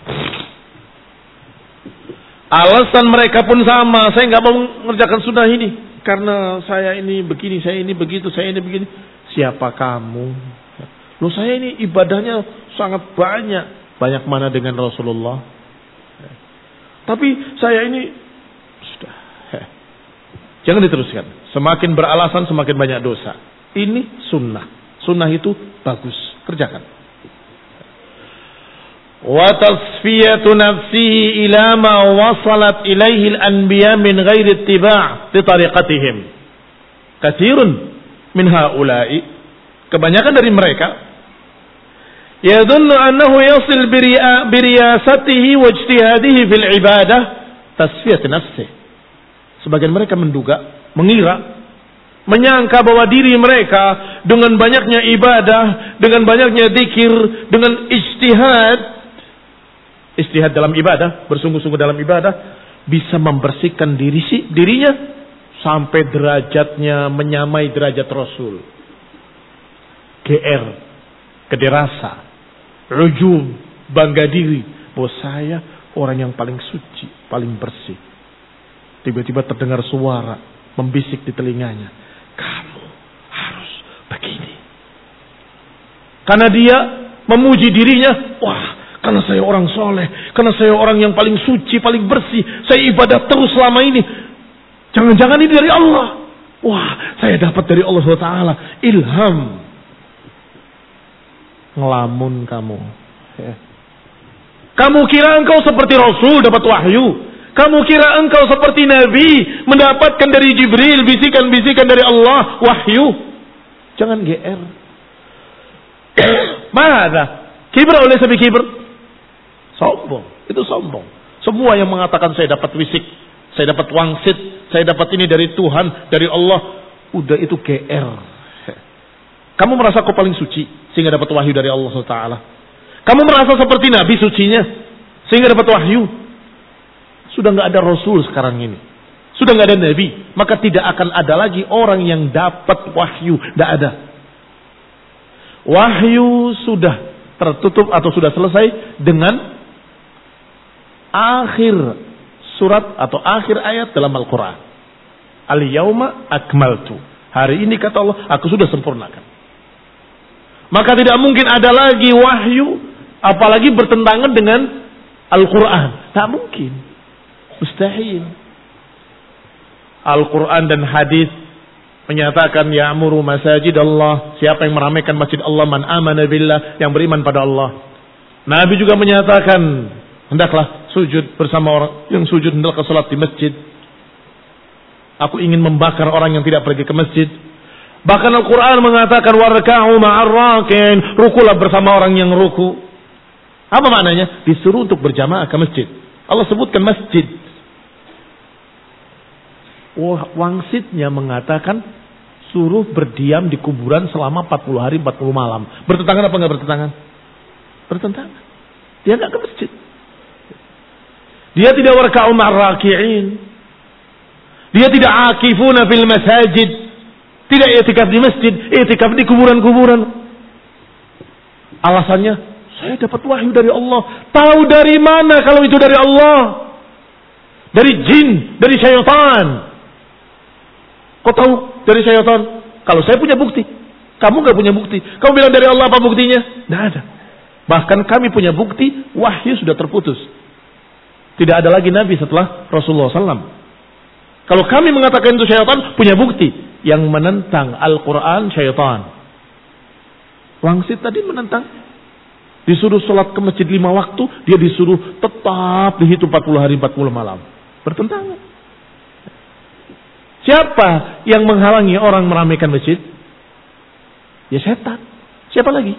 Alasan mereka pun sama, saya enggak mau mengerjakan sunnah ini karena saya ini begini, saya ini begitu, saya ini begini. Siapa kamu? Loh, saya ini ibadahnya sangat banyak. Banyak mana dengan Rasulullah? Tapi saya ini sudah. Jangan diteruskan. Semakin beralasan semakin banyak dosa. Ini sunnah. Sunnah itu bagus. Kerjakan. Wa tasfiyatu nafsihi ila ma wasalat ilaihi al-anbiya min ghairi ittiba' li tariqatihim. Katsirun min haula'i, kebanyakan dari mereka yadhunnu annahu yasil bi riyasatihi wa ijtihadihi fil ibadah tasfiyat nafsihi. Sebagian mereka menduga, mengira, menyangka bahwa diri mereka dengan banyaknya ibadah, dengan banyaknya zikir, dengan ijtihad, ijtihad dalam ibadah, bersungguh-sungguh dalam ibadah, bisa membersihkan diri dirinya sampai derajatnya menyamai derajat Rasul. G R, kederasa, ujub, bangga diri, bos saya orang yang paling suci, paling bersih. Tiba-tiba terdengar suara membisik di telinganya, kamu harus begini. Karena dia memuji dirinya, wah, karena saya orang soleh, karena saya orang yang paling suci, paling bersih, saya ibadah terus selama ini. Jangan-jangan ini dari Allah. Wah, saya dapat dari Allah subhanahu wa taala ilham. Ngelamun kamu. Kamu kira engkau seperti Rasul dapat wahyu. Kamu kira engkau seperti Nabi mendapatkan dari Jibril bisikan-bisikan dari Allah wahyu. Jangan G R. Mana? Kibr oleh sabi kibr. Sombong. Itu sombong. Semua yang mengatakan saya dapat wisik, saya dapat wangsit, saya dapat ini dari Tuhan, dari Allah, udah itu G R. Kamu merasa kau paling suci sehingga dapat wahyu dari Allah subhanahu wa taala. Kamu merasa seperti Nabi sucinya sehingga dapat wahyu. Sudah nggak ada Rasul sekarang ini. Sudah nggak ada Nabi, maka tidak akan ada lagi orang yang dapat wahyu. Tidak ada. Wahyu sudah tertutup atau sudah selesai dengan akhir surat atau akhir ayat dalam Al-Quran. Al-yawma akmaltu. Hari ini kata Allah, aku sudah sempurnakan. Maka tidak mungkin ada lagi wahyu, apalagi bertentangan dengan Al-Quran. Tak mungkin. Mustahil. Al-Quran dan hadis menyatakan ya'muru masajid Allah. Siapa yang meramaikan masjid Allah, man amana billah, yang beriman pada Allah. Nabi juga menyatakan, hendaklah sujud bersama orang yang sujud, hendaklah salat di masjid. Aku ingin membakar orang yang tidak pergi ke masjid. Bahkan Al-Quran mengatakan warka'u ma'ar rakin, rukulah bersama orang yang ruku. Apa maknanya? Disuruh untuk berjamaah ke masjid. Allah sebutkan masjid. Wah, wangsitnya mengatakan suruh berdiam di kuburan selama empat puluh hari empat puluh malam. Bertentangan apa enggak bertentangan? Bertentangan. Dia enggak ke masjid. Dia tidak warka'u ma'ar raki'in. Dia tidak akifuna fil masajid. Tidak i'tikaf di masjid, i'tikaf di kuburan-kuburan. Alasannya, saya dapat wahyu dari Allah. Tahu dari mana kalau itu dari Allah? Dari jin, dari syaitan. Kau tahu dari syaitan? Kalau saya punya bukti, kamu gak punya bukti. Kamu bilang dari Allah, apa buktinya? Tidak ada. Bahkan kami punya bukti, wahyu sudah terputus. Tidak ada lagi Nabi setelah Rasulullah sallallahu alaihi wasallam. Kalau kami mengatakan itu syaitan, punya bukti. Yang menentang Al-Quran syaitan. Wangsit tadi menentang. Disuruh sholat ke masjid lima waktu, dia disuruh tetap dihitung empat puluh hari empat puluh malam. Bertentangan. Siapa yang menghalangi orang meramaikan masjid? Ya setan. Siapa lagi?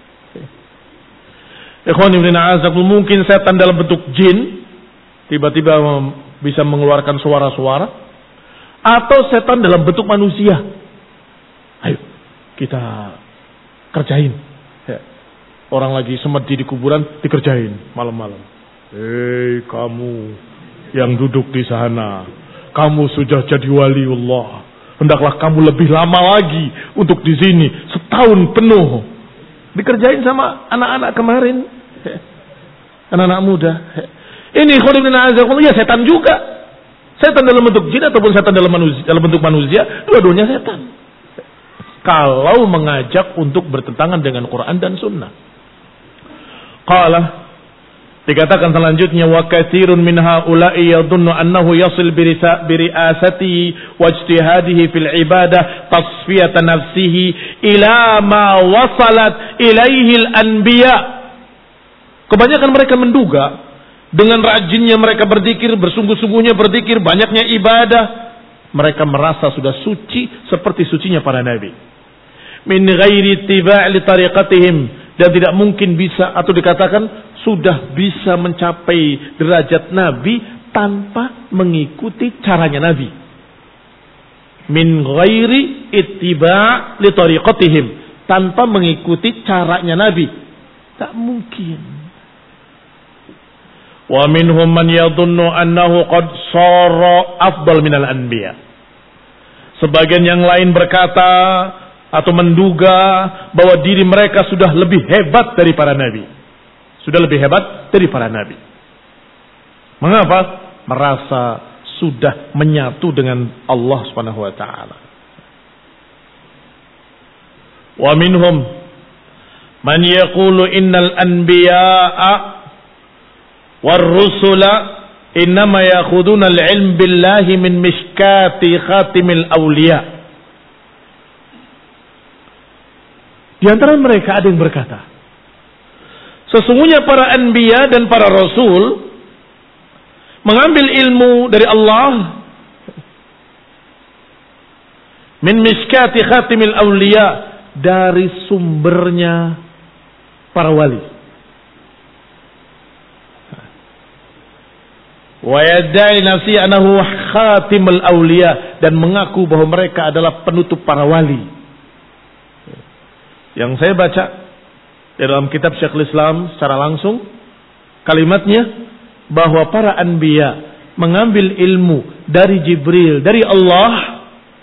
Ikhwani ibn a'azakum, mungkin setan dalam bentuk jin tiba-tiba bisa mengeluarkan suara-suara, atau setan dalam bentuk manusia. Ayo kita kerjain. Ya. Orang lagi semedi di kuburan, dikerjain malam-malam. Hei kamu yang duduk di sana, kamu sudah jadi waliullah. Hendaklah kamu lebih lama lagi untuk di sini, setahun penuh. Dikerjain sama anak-anak kemarin, ya. Anak-anak muda. Ya. Ini khulibina azakullah, ya setan juga. Setan dalam bentuk jin ataupun setan dalam manusia, dalam bentuk manusia, dua-duanya setan. Kalau mengajak untuk bertentangan dengan Quran dan Sunnah. Qala, dikatakan selanjutnya, wa katsirun min haula'i yadhunnu annahu yasil bi ri'asati wa ijtihadihi fil ibadah tasfiyata nafsihi ila ma wasalat ilaihi al-anbiya. Kebanyakan mereka menduga dengan rajinnya mereka berzikir, bersungguh-sungguhnya berzikir, banyaknya ibadah, mereka merasa sudah suci seperti sucinya para nabi. Min ghairi ittiba' li tariqatihim, dan tidak mungkin bisa atau dikatakan sudah bisa mencapai derajat nabi tanpa mengikuti caranya nabi. Min ghairi ittiba' li tariqatihim, tanpa mengikuti caranya nabi. Tak mungkin. Wa minhum man yadhunnu annahu qad sara afdal minal anbiya. Sebagian yang lain berkata atau menduga bahwa diri mereka sudah lebih hebat dari para nabi. sudah lebih hebat dari para nabi. Mengapa? Merasa sudah menyatu dengan Allah Subhanahu wa taala. Wa minhum man yaqulu innal anbiya'a war rusula innama ya'khuduna al-'ilm billahi min mishkati khatimil awliya. Di antara mereka ada yang berkata, sesungguhnya para anbiya dan para rasul mengambil ilmu dari Allah min mishkati khatimil awliya, dari sumbernya para wali. Wa yadda'i nafsi annahu khatimul awliya, dan mengaku bahwa mereka adalah penutup para wali. Yang saya baca di dalam kitab Syekhul Islam secara langsung, kalimatnya bahwa para anbiya mengambil ilmu dari Jibril, dari Allah,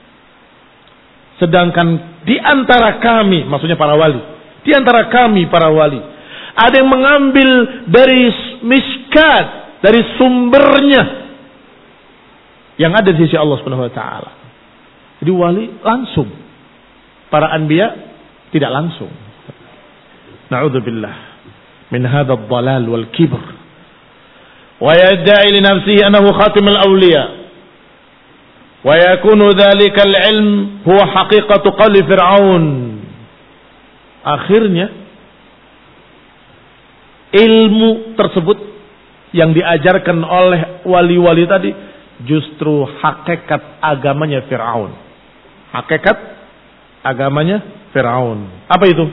sedangkan di antara kami, maksudnya para wali, di antara kami para wali, ada yang mengambil dari miskat, dari sumbernya yang ada di sisi Allah Subhanahu wa taala. Jadi wali langsung, para anbiya tidak langsung. Na'udzubillah min hadzal dhalal wal kibr. Wa yad'i li nafsihi annahu khatimul awliya. Wa yakunu dhalika al-'ilm huwa haqiqatu qawli Fir'aun. Akhirnya ilmu tersebut yang diajarkan oleh wali-wali tadi justru hakikat agamanya Fir'aun. Hakikat agamanya Fir'aun. Apa itu?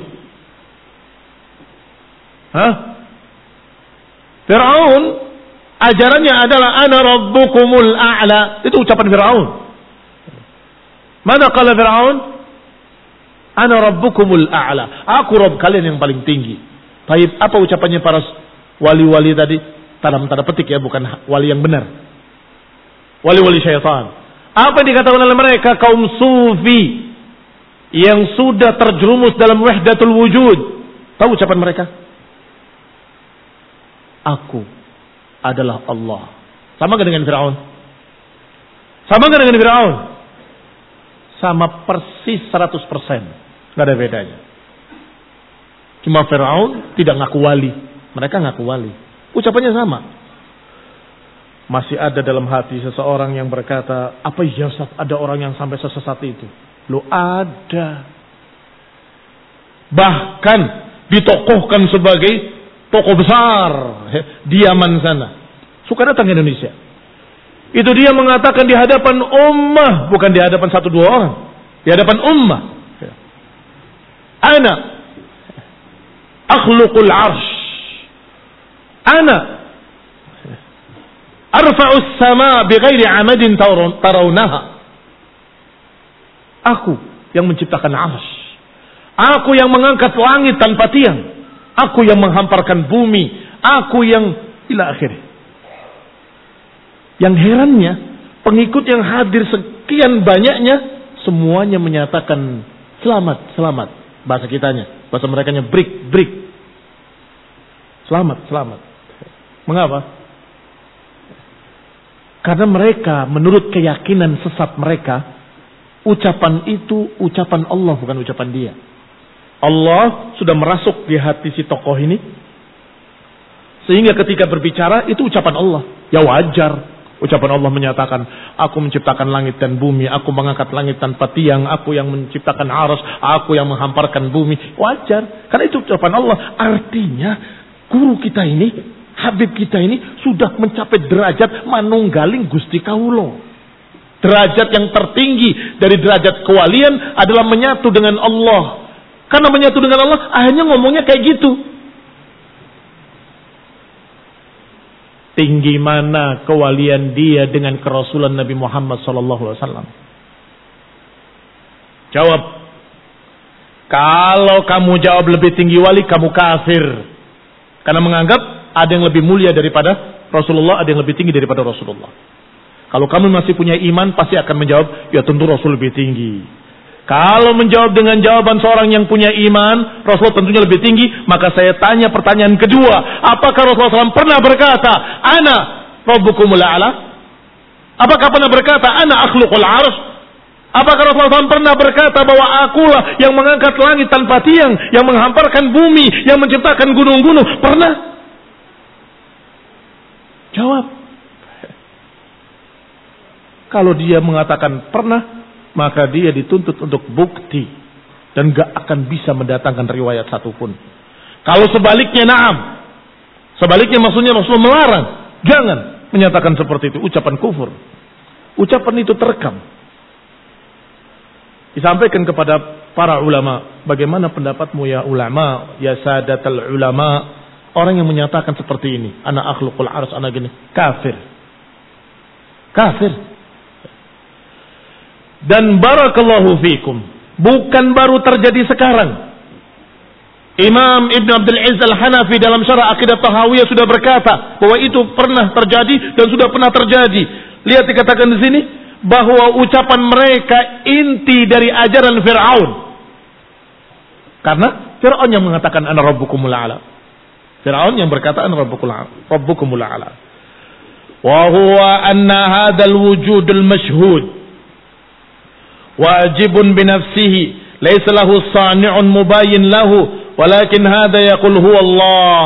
Hah? Fir'aun ajarannya adalah ana rabbukumul a'la. Itu ucapan Fir'aun. Mana qala Fir'aun? Ana rabbukumul a'la. Aku Rabb kalian yang paling tinggi. Baik, apa ucapannya para wali-wali tadi? Tanda-tanda petik ya, bukan wali yang benar. Wali-wali syaitan. Apa yang dikatakan oleh mereka? Kaum sufi yang sudah terjerumus dalam wahdatul wujud. Tahu ucapan mereka? Aku adalah Allah. Sama gak dengan Fir'aun? Sama gak dengan Fir'aun? Sama persis seratus persen. Gak ada bedanya. Cuma Fir'aun tidak ngaku wali. Mereka ngaku wali. Ucapannya sama. Masih ada dalam hati seseorang yang berkata, apa ya Ustaz, ada orang yang sampai sesat itu? Lo ada. Bahkan ditokohkan sebagai tokoh besar di Yaman sana. Suka datang ke Indonesia. Itu dia mengatakan di hadapan ummah, bukan di hadapan satu dua orang, di hadapan ummah. Ana akhluqul arsh. Ana arfa'us sama bighairi amadin tarawnaha. Aku yang menciptakan arsy. Aku yang mengangkat langit tanpa tiang. Aku yang menghamparkan bumi. Aku yang ila akhir. Yang herannya, pengikut yang hadir sekian banyaknya, semuanya menyatakan selamat, selamat. Bahasa kitanya, bahasa merekanya break, break. Selamat, selamat. Mengapa? Karena mereka, menurut keyakinan sesat mereka, ucapan itu ucapan Allah, bukan ucapan dia. Allah sudah merasuk di hati si tokoh ini, sehingga ketika berbicara itu ucapan Allah. Ya wajar ucapan Allah menyatakan, aku menciptakan langit dan bumi, aku mengangkat langit tanpa tiang, aku yang menciptakan arsy, aku yang menghamparkan bumi. Wajar, karena itu ucapan Allah. Artinya guru kita ini, Habib kita ini sudah mencapai derajat manunggaling Gusti Kaulo. Derajat yang tertinggi dari derajat kewalian adalah menyatu dengan Allah. Karena menyatu dengan Allah, akhirnya ngomongnya kayak gitu. Tinggi mana kewalian dia dengan kerasulan Nabi Muhammad sallallahu alaihi wasallam? Jawab. Kalau kamu jawab lebih tinggi wali, kamu kafir. Karena menganggap ada yang lebih mulia daripada Rasulullah, ada yang lebih tinggi daripada Rasulullah. Kalau kamu masih punya iman, pasti akan menjawab, ya tentu Rasul lebih tinggi. Kalau menjawab dengan jawaban seorang yang punya iman, Rasulullah tentunya lebih tinggi. Maka saya tanya pertanyaan kedua, apakah Rasulullah shallallahu alaihi wasallam pernah berkata, Ana Rabbukumul A'la? Apakah pernah berkata, Ana akhluqul arsh? Apakah Rasulullah shallallahu alaihi wasallam pernah berkata bahwa akulah yang mengangkat langit tanpa tiang, yang menghamparkan bumi, yang menciptakan gunung-gunung? Pernah? Jawab. Kalau dia mengatakan pernah, maka dia dituntut untuk bukti dan gak akan bisa mendatangkan riwayat satupun. Kalau sebaliknya, na'am. Sebaliknya maksudnya Rasulullah melarang, jangan menyatakan seperti itu, ucapan kufur. Ucapan itu terekam. Disampaikan kepada para ulama, bagaimana pendapatmu ya ulama, ya sadatul ulama, orang yang menyatakan seperti ini, ana akhluqul arsy, ana gini, kafir. Kafir. Dan barakallahu fikum, bukan baru terjadi sekarang. Imam Ibn Abdul Aziz Al-Hanafi dalam syarah Aqidah Tahawiyah sudah berkata bahwa itu pernah terjadi dan sudah pernah terjadi. Lihat dikatakan di sini bahwa ucapan mereka inti dari ajaran Fir'aun. Karena Fir'aun yang mengatakan ana rabbukumul a'la. Fir'aun yang berkata ana rabbukumul a'la. Wa huwa anna hadzal wujudul mashhud wajibun binafsihi laysa lahu sani'un mubayyin lahu walakin hadha yaqul huwa Allah.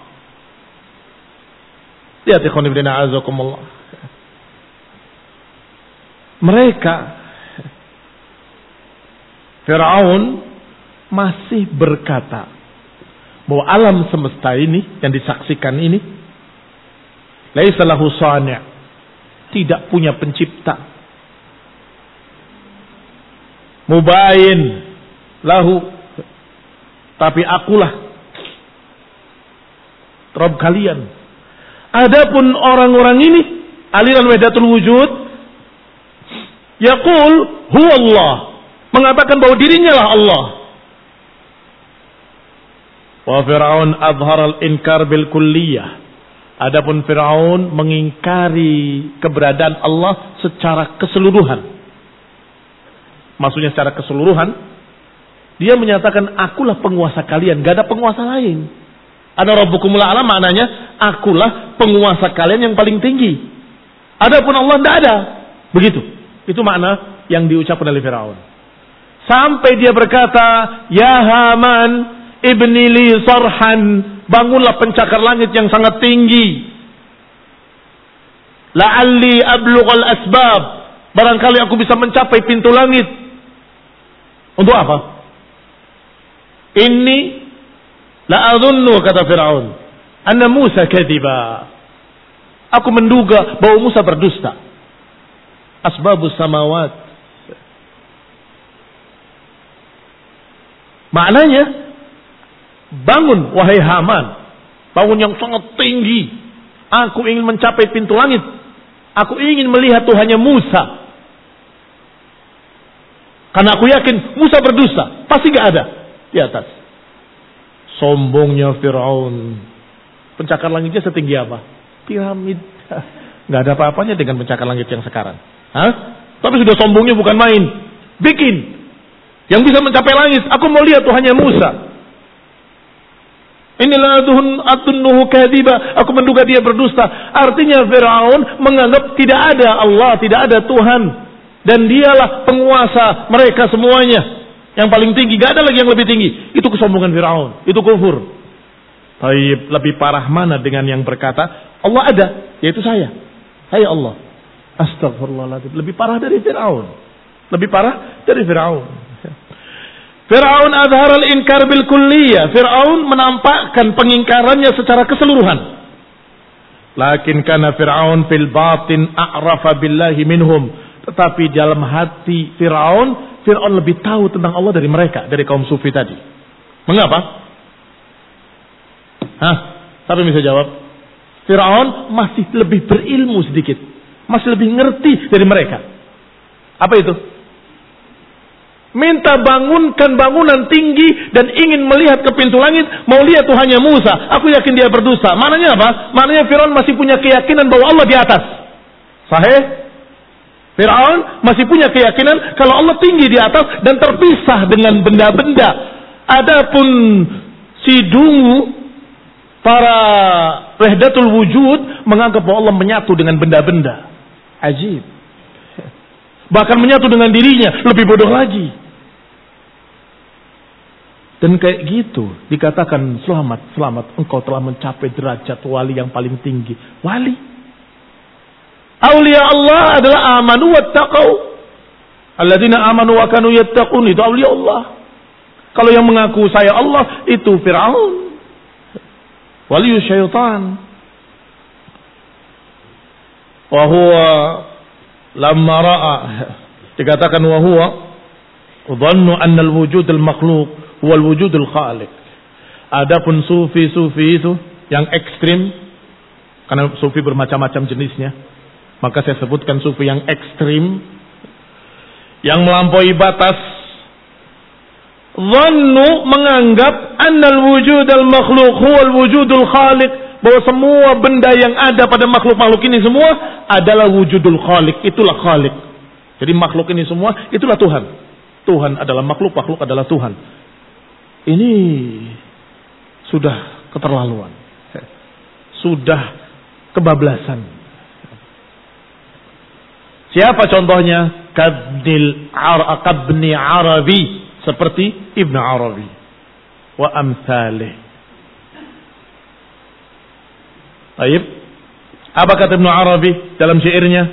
Lihat ikhwan ibn a'azakumullah. Mereka Fir'aun masih berkata bahwa alam semesta ini yang disaksikan ini laysa lahu sani', tidak punya pencipta. Mubayyin lahu, tapi akulah Rabb kalian. Adapun orang-orang ini aliran wahdatul wujud yaqul huwa Allah, mengatakan bahwa dirinya lah Allah. Wa Fir'aun azhar al-inkar bil kulliyah. Adapun Fir'aun mengingkari keberadaan Allah secara keseluruhan. Maksudnya secara keseluruhan, dia menyatakan akulah penguasa kalian, gak ada penguasa lain. Ana rabbukumul a'la maknanya akulah penguasa kalian yang paling tinggi. Adapun Allah tidak ada. Begitu. Itu makna yang diucapkan oleh Fir'aun. Sampai dia berkata, ya Haman ibni li sarhan, bangunlah pencakar langit yang sangat tinggi. La'alli ablughal asbab, barangkali aku bisa mencapai pintu langit. Untuk apa? Inni la adhunnu, kata Fir'aun, anna Musa kadhiba. Aku menduga bahwa Musa berdusta. Asbabus samawat. Maknanya, bangun wahai Haman, bangun yang sangat tinggi. Aku ingin mencapai pintu langit. Aku ingin melihat Tuhannya Musa. Karena aku yakin Musa berdusta, pasti gak ada di atas. Sombongnya Fir'aun. Pencakar langitnya setinggi apa? Piramid. Gak ada apa-apanya dengan pencakar langit yang sekarang. Hah? Tapi sudah sombongnya bukan main. Bikin yang bisa mencapai langit. Aku mau lihat Tuhannya Musa. Inilah adunnuhu kadhiba. Aku menduga dia berdusta. Artinya Fir'aun menganggap tidak ada Allah, tidak ada Tuhan. Dan dialah penguasa mereka semuanya. Yang paling tinggi, gak ada lagi yang lebih tinggi. Itu kesombongan Fir'aun, itu kufur. Tapi lebih parah mana dengan yang berkata Allah ada, yaitu saya. Hai Allah. Astagfirullahaladzim. Lebih parah dari Fir'aun. Lebih parah dari Fir'aun. Fir'aun adhar al-inkar bil kulliyah. Fir'aun menampakkan pengingkarannya secara keseluruhan. Lakin kana Fir'aun fil batin a'rafa billahi minhum. Tetapi dalam hati Fir'aun, Fir'aun lebih tahu tentang Allah dari mereka, dari kaum sufi tadi. Mengapa? Hah? Siapa yang bisa jawab? Fir'aun masih lebih berilmu sedikit. Masih lebih ngerti dari mereka. Apa itu? Minta bangunkan bangunan tinggi dan ingin melihat ke pintu langit, mau lihat Tuhannya Musa. Aku yakin dia berdusta. Maknanya apa? Maknanya Fir'aun masih punya keyakinan bahwa Allah di atas. Sahih? Fir'aun masih punya keyakinan kalau Allah tinggi di atas dan terpisah dengan benda-benda. Adapun si dungu, para wahdatul wujud, menganggap bahwa Allah menyatu dengan benda-benda. Ajib. Bahkan menyatu dengan dirinya, lebih bodoh lagi. Dan kayak gitu dikatakan selamat, selamat, engkau telah mencapai derajat wali yang paling tinggi. Wali. Aulia Allah adalah amanu wattaqau. Alladzina amanu wa kanu yattaqun, itu aulia Allah. Kalau yang mengaku saya Allah itu Fir'aun. Waliyu syaitan. Wa huwa lamma ra'a, dikatakan wa huwa dhannu anna al-wujud al-makhluq huwa al-wujud al-khaliq. Adapun sufi-sufi itu yang ekstrim, karena sufi bermacam-macam jenisnya, maka saya sebutkan sufi yang ekstrim, yang melampaui batas. Dhannu, menganggap annal wujud al-makhluq huwal wujudul khaliq, bahwa semua benda yang ada pada makhluk-makhluk ini semua adalah wujudul khaliq, itulah khaliq. Jadi makhluk ini semua itulah Tuhan. Tuhan adalah makhluk, makhluk adalah Tuhan. Ini sudah keterlaluan. Sudah kebablasan. Siapa contohnya? Kabnil Ar-Qabni Arabi, seperti Ibn Arabi wa amsalih. Baik. Apa kata Ibn Arabi dalam syairnya?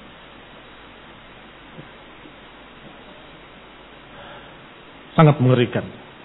Sangat mengerikan.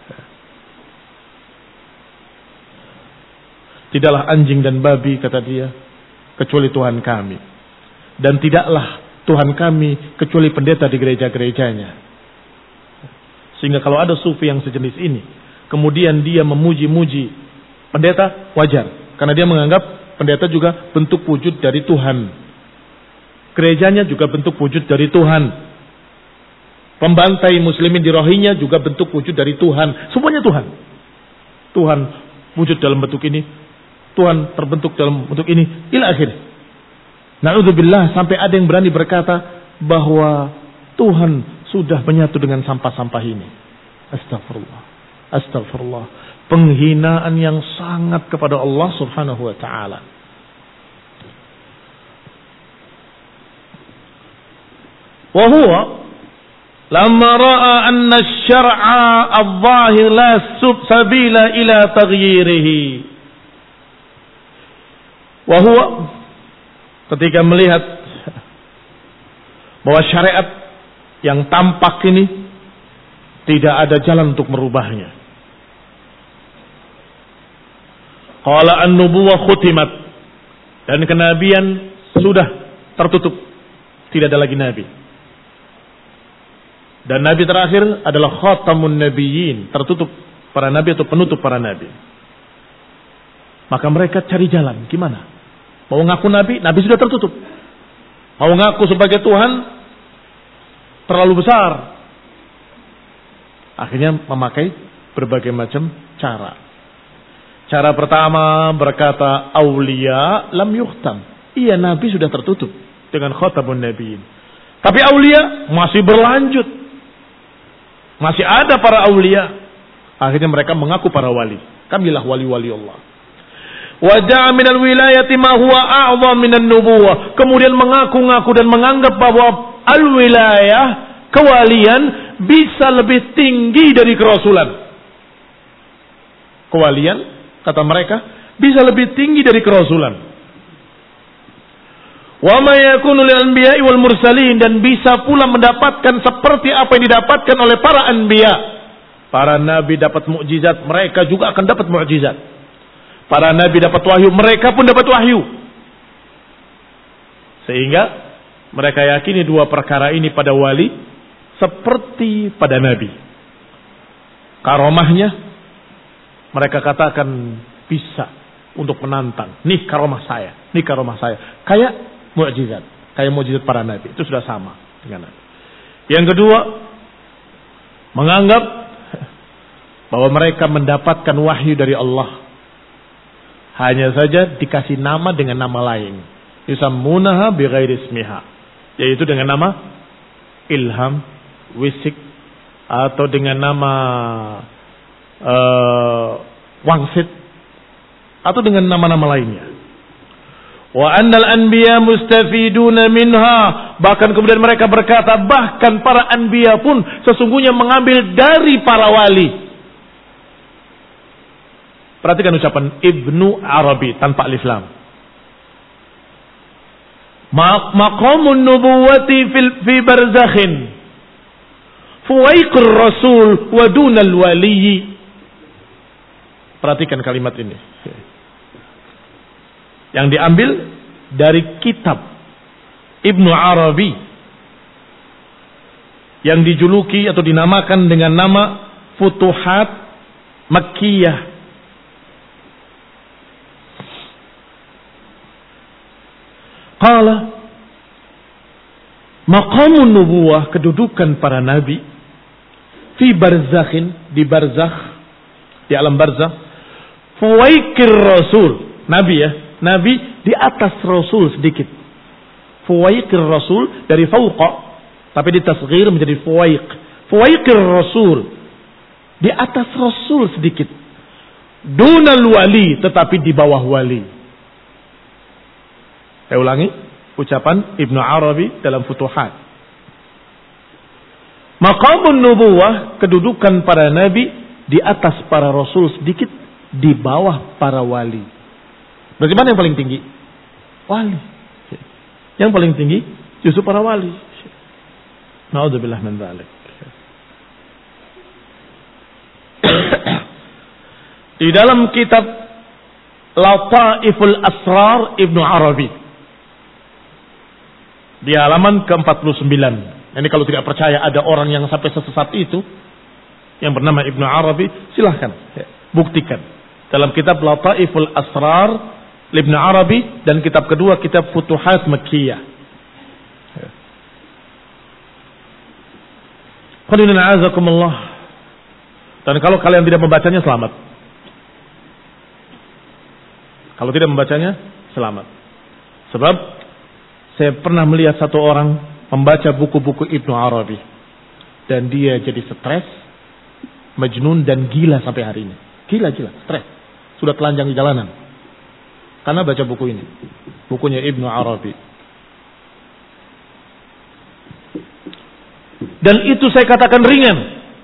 Tidaklah anjing dan babi, kata dia, kecuali Tuhan kami. Dan tidaklah Tuhan kami kecuali pendeta di gereja-gerejanya. Sehingga kalau ada sufi yang sejenis ini, kemudian dia memuji-muji pendeta, wajar. Karena dia menganggap pendeta juga bentuk wujud dari Tuhan. Gerejanya juga bentuk wujud dari Tuhan. Pembantai muslimin di Rohingya juga bentuk wujud dari Tuhan. Semuanya Tuhan. Tuhan wujud dalam bentuk ini, Tuhan terbentuk dalam bentuk ini, ila akhir. Na'udzubillah, sampai ada yang berani berkata bahwa Tuhan sudah menyatu dengan sampah-sampah ini. Astagfirullah. Astagfirullah. Penghinaan yang sangat kepada Allah Subhanahu wa ta'ala. Wa huwa lamma ra'a anna asy-syar'a adh-dhahir la sabila ila taghyirihi. Wa huwa, ketika melihat bahwa syariat yang tampak ini tidak ada jalan untuk merubahnya. Qala an-nubuwwah khutimat, dan kenabian sudah tertutup, tidak ada lagi nabi. Dan nabi terakhir adalah khatamun nabiyyin, tertutup para nabi atau penutup para nabi. Maka mereka cari jalan, gimana? Mau ngaku nabi, nabi sudah tertutup. Mau ngaku sebagai Tuhan, terlalu besar. Akhirnya memakai berbagai macam cara. Cara pertama berkata, aulia lam yukhtam. Iya, nabi sudah tertutup dengan khatamun nabiyyin. Tapi aulia masih berlanjut. Masih ada para aulia. Akhirnya mereka mengaku para wali. Kamilah wali-wali Allah. Wajah minal wilayati ma huwa a'zam minan nubuwah. Kemudian mengaku-ngaku dan menganggap bahwa al-wilayah, kewalian, bisa lebih tinggi dari kerasulan. Kewalian, kata mereka, bisa lebih tinggi dari kerasulan. Wa ma yakunu lil anbiya'i wal mursalin, dan bisa pula mendapatkan seperti apa yang didapatkan oleh para anbiya. Para nabi dapat mukjizat, mereka juga akan dapat mukjizat. Para nabi dapat wahyu, mereka pun dapat wahyu. Sehingga mereka yakini dua perkara ini pada wali seperti pada nabi. Karomahnya mereka katakan bisa untuk menantang. Nih karomah saya, nih karomah saya. Kayak mukjizat, kayak mukjizat para nabi. Itu sudah sama dengan nabi. Yang kedua, menganggap bahwa mereka mendapatkan wahyu dari Allah. Hanya saja dikasih nama dengan nama lain. Yusammunaha bighairi ismiha. yaitu dengan nama ilham, wisik, atau dengan nama uh, wangsit, atau dengan nama-nama lainnya. Wa annal anbiya mustafiduna minha, bahkan kemudian mereka berkata bahkan para anbiya pun sesungguhnya mengambil dari para wali. Perhatikan ucapan Ibnu Arabi tanpa alif lam. Maqamun nubuwati fi barzakhin fuwaiqur rasul wa dunal wali. Perhatikan kalimat ini. Yang diambil dari kitab Ibnu Arabi yang dijuluki atau dinamakan dengan nama Futuhat Makkiyah. Qala maqamun nubuwah, kedudukan para nabi, fi barzakhin, di barzakh, di alam barzakh, fuwaikir rasul, nabi ya, nabi di atas rasul sedikit. Fuwaikir rasul dari fauqa, tapi ditasghir menjadi fuwaik. Fuwaikir rasul, di atas rasul sedikit. Dunal wali, tetapi di bawah wali. Saya ulangi ucapan Ibnu Arabi dalam Futuhat. Maqamun nubuwah, kedudukan para nabi di atas para rasul sedikit, di bawah para wali. Berarti mana yang paling tinggi? Wali. Yang paling tinggi justru para wali. Na'udzubillah min dzalik. Di dalam kitab Lataiful Asrar Ibnu Arabi, di halaman ke empat puluh sembilan. Ini kalau tidak percaya ada orang yang sampai sesat itu yang bernama Ibnu Arabi, silahkan buktikan. Dalam kitab Lataiful Asrar Ibnu Arabi dan kitab kedua kitab Futuhat Makkiyah. Qulina a'azakumullah. Dan kalau kalian tidak membacanya, selamat. Kalau tidak membacanya, selamat. Sebab saya pernah melihat satu orang membaca buku-buku Ibnu Arabi dan dia jadi stres, majnun dan gila sampai hari ini. Gila-gila, stres. Sudah telanjang di jalanan karena baca buku ini. Bukunya Ibnu Arabi. Dan itu saya katakan ringan.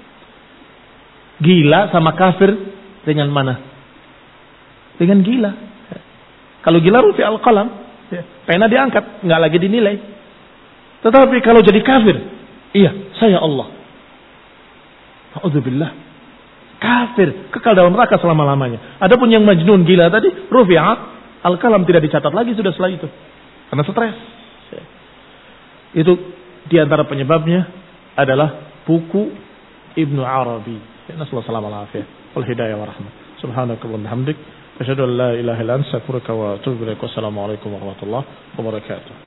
Gila sama kafir ringan mana? Ringan gila. Kalau gila rufi al-qalam, pena diangkat, nggak lagi dinilai. Tetapi kalau jadi kafir, iya, saya Allah. A'udzubillah. Kafir, kekal dalam neraka selama-lamanya. Adapun yang majnun gila tadi, rufi'at al-qalam, tidak dicatat lagi sudah setelah itu. Karena stres. Itu diantara penyebabnya adalah buku Ibnu Arabi. Nasallahu alaihi wa sallam wal hidayah wa rahmah. Subhanakallahumma wa bihamdik, asyhadu an la ilaha illa anta, astaghfiruka wa atubu ilaik. Wassalamu alaikum warahmatullahi wabarakatuh.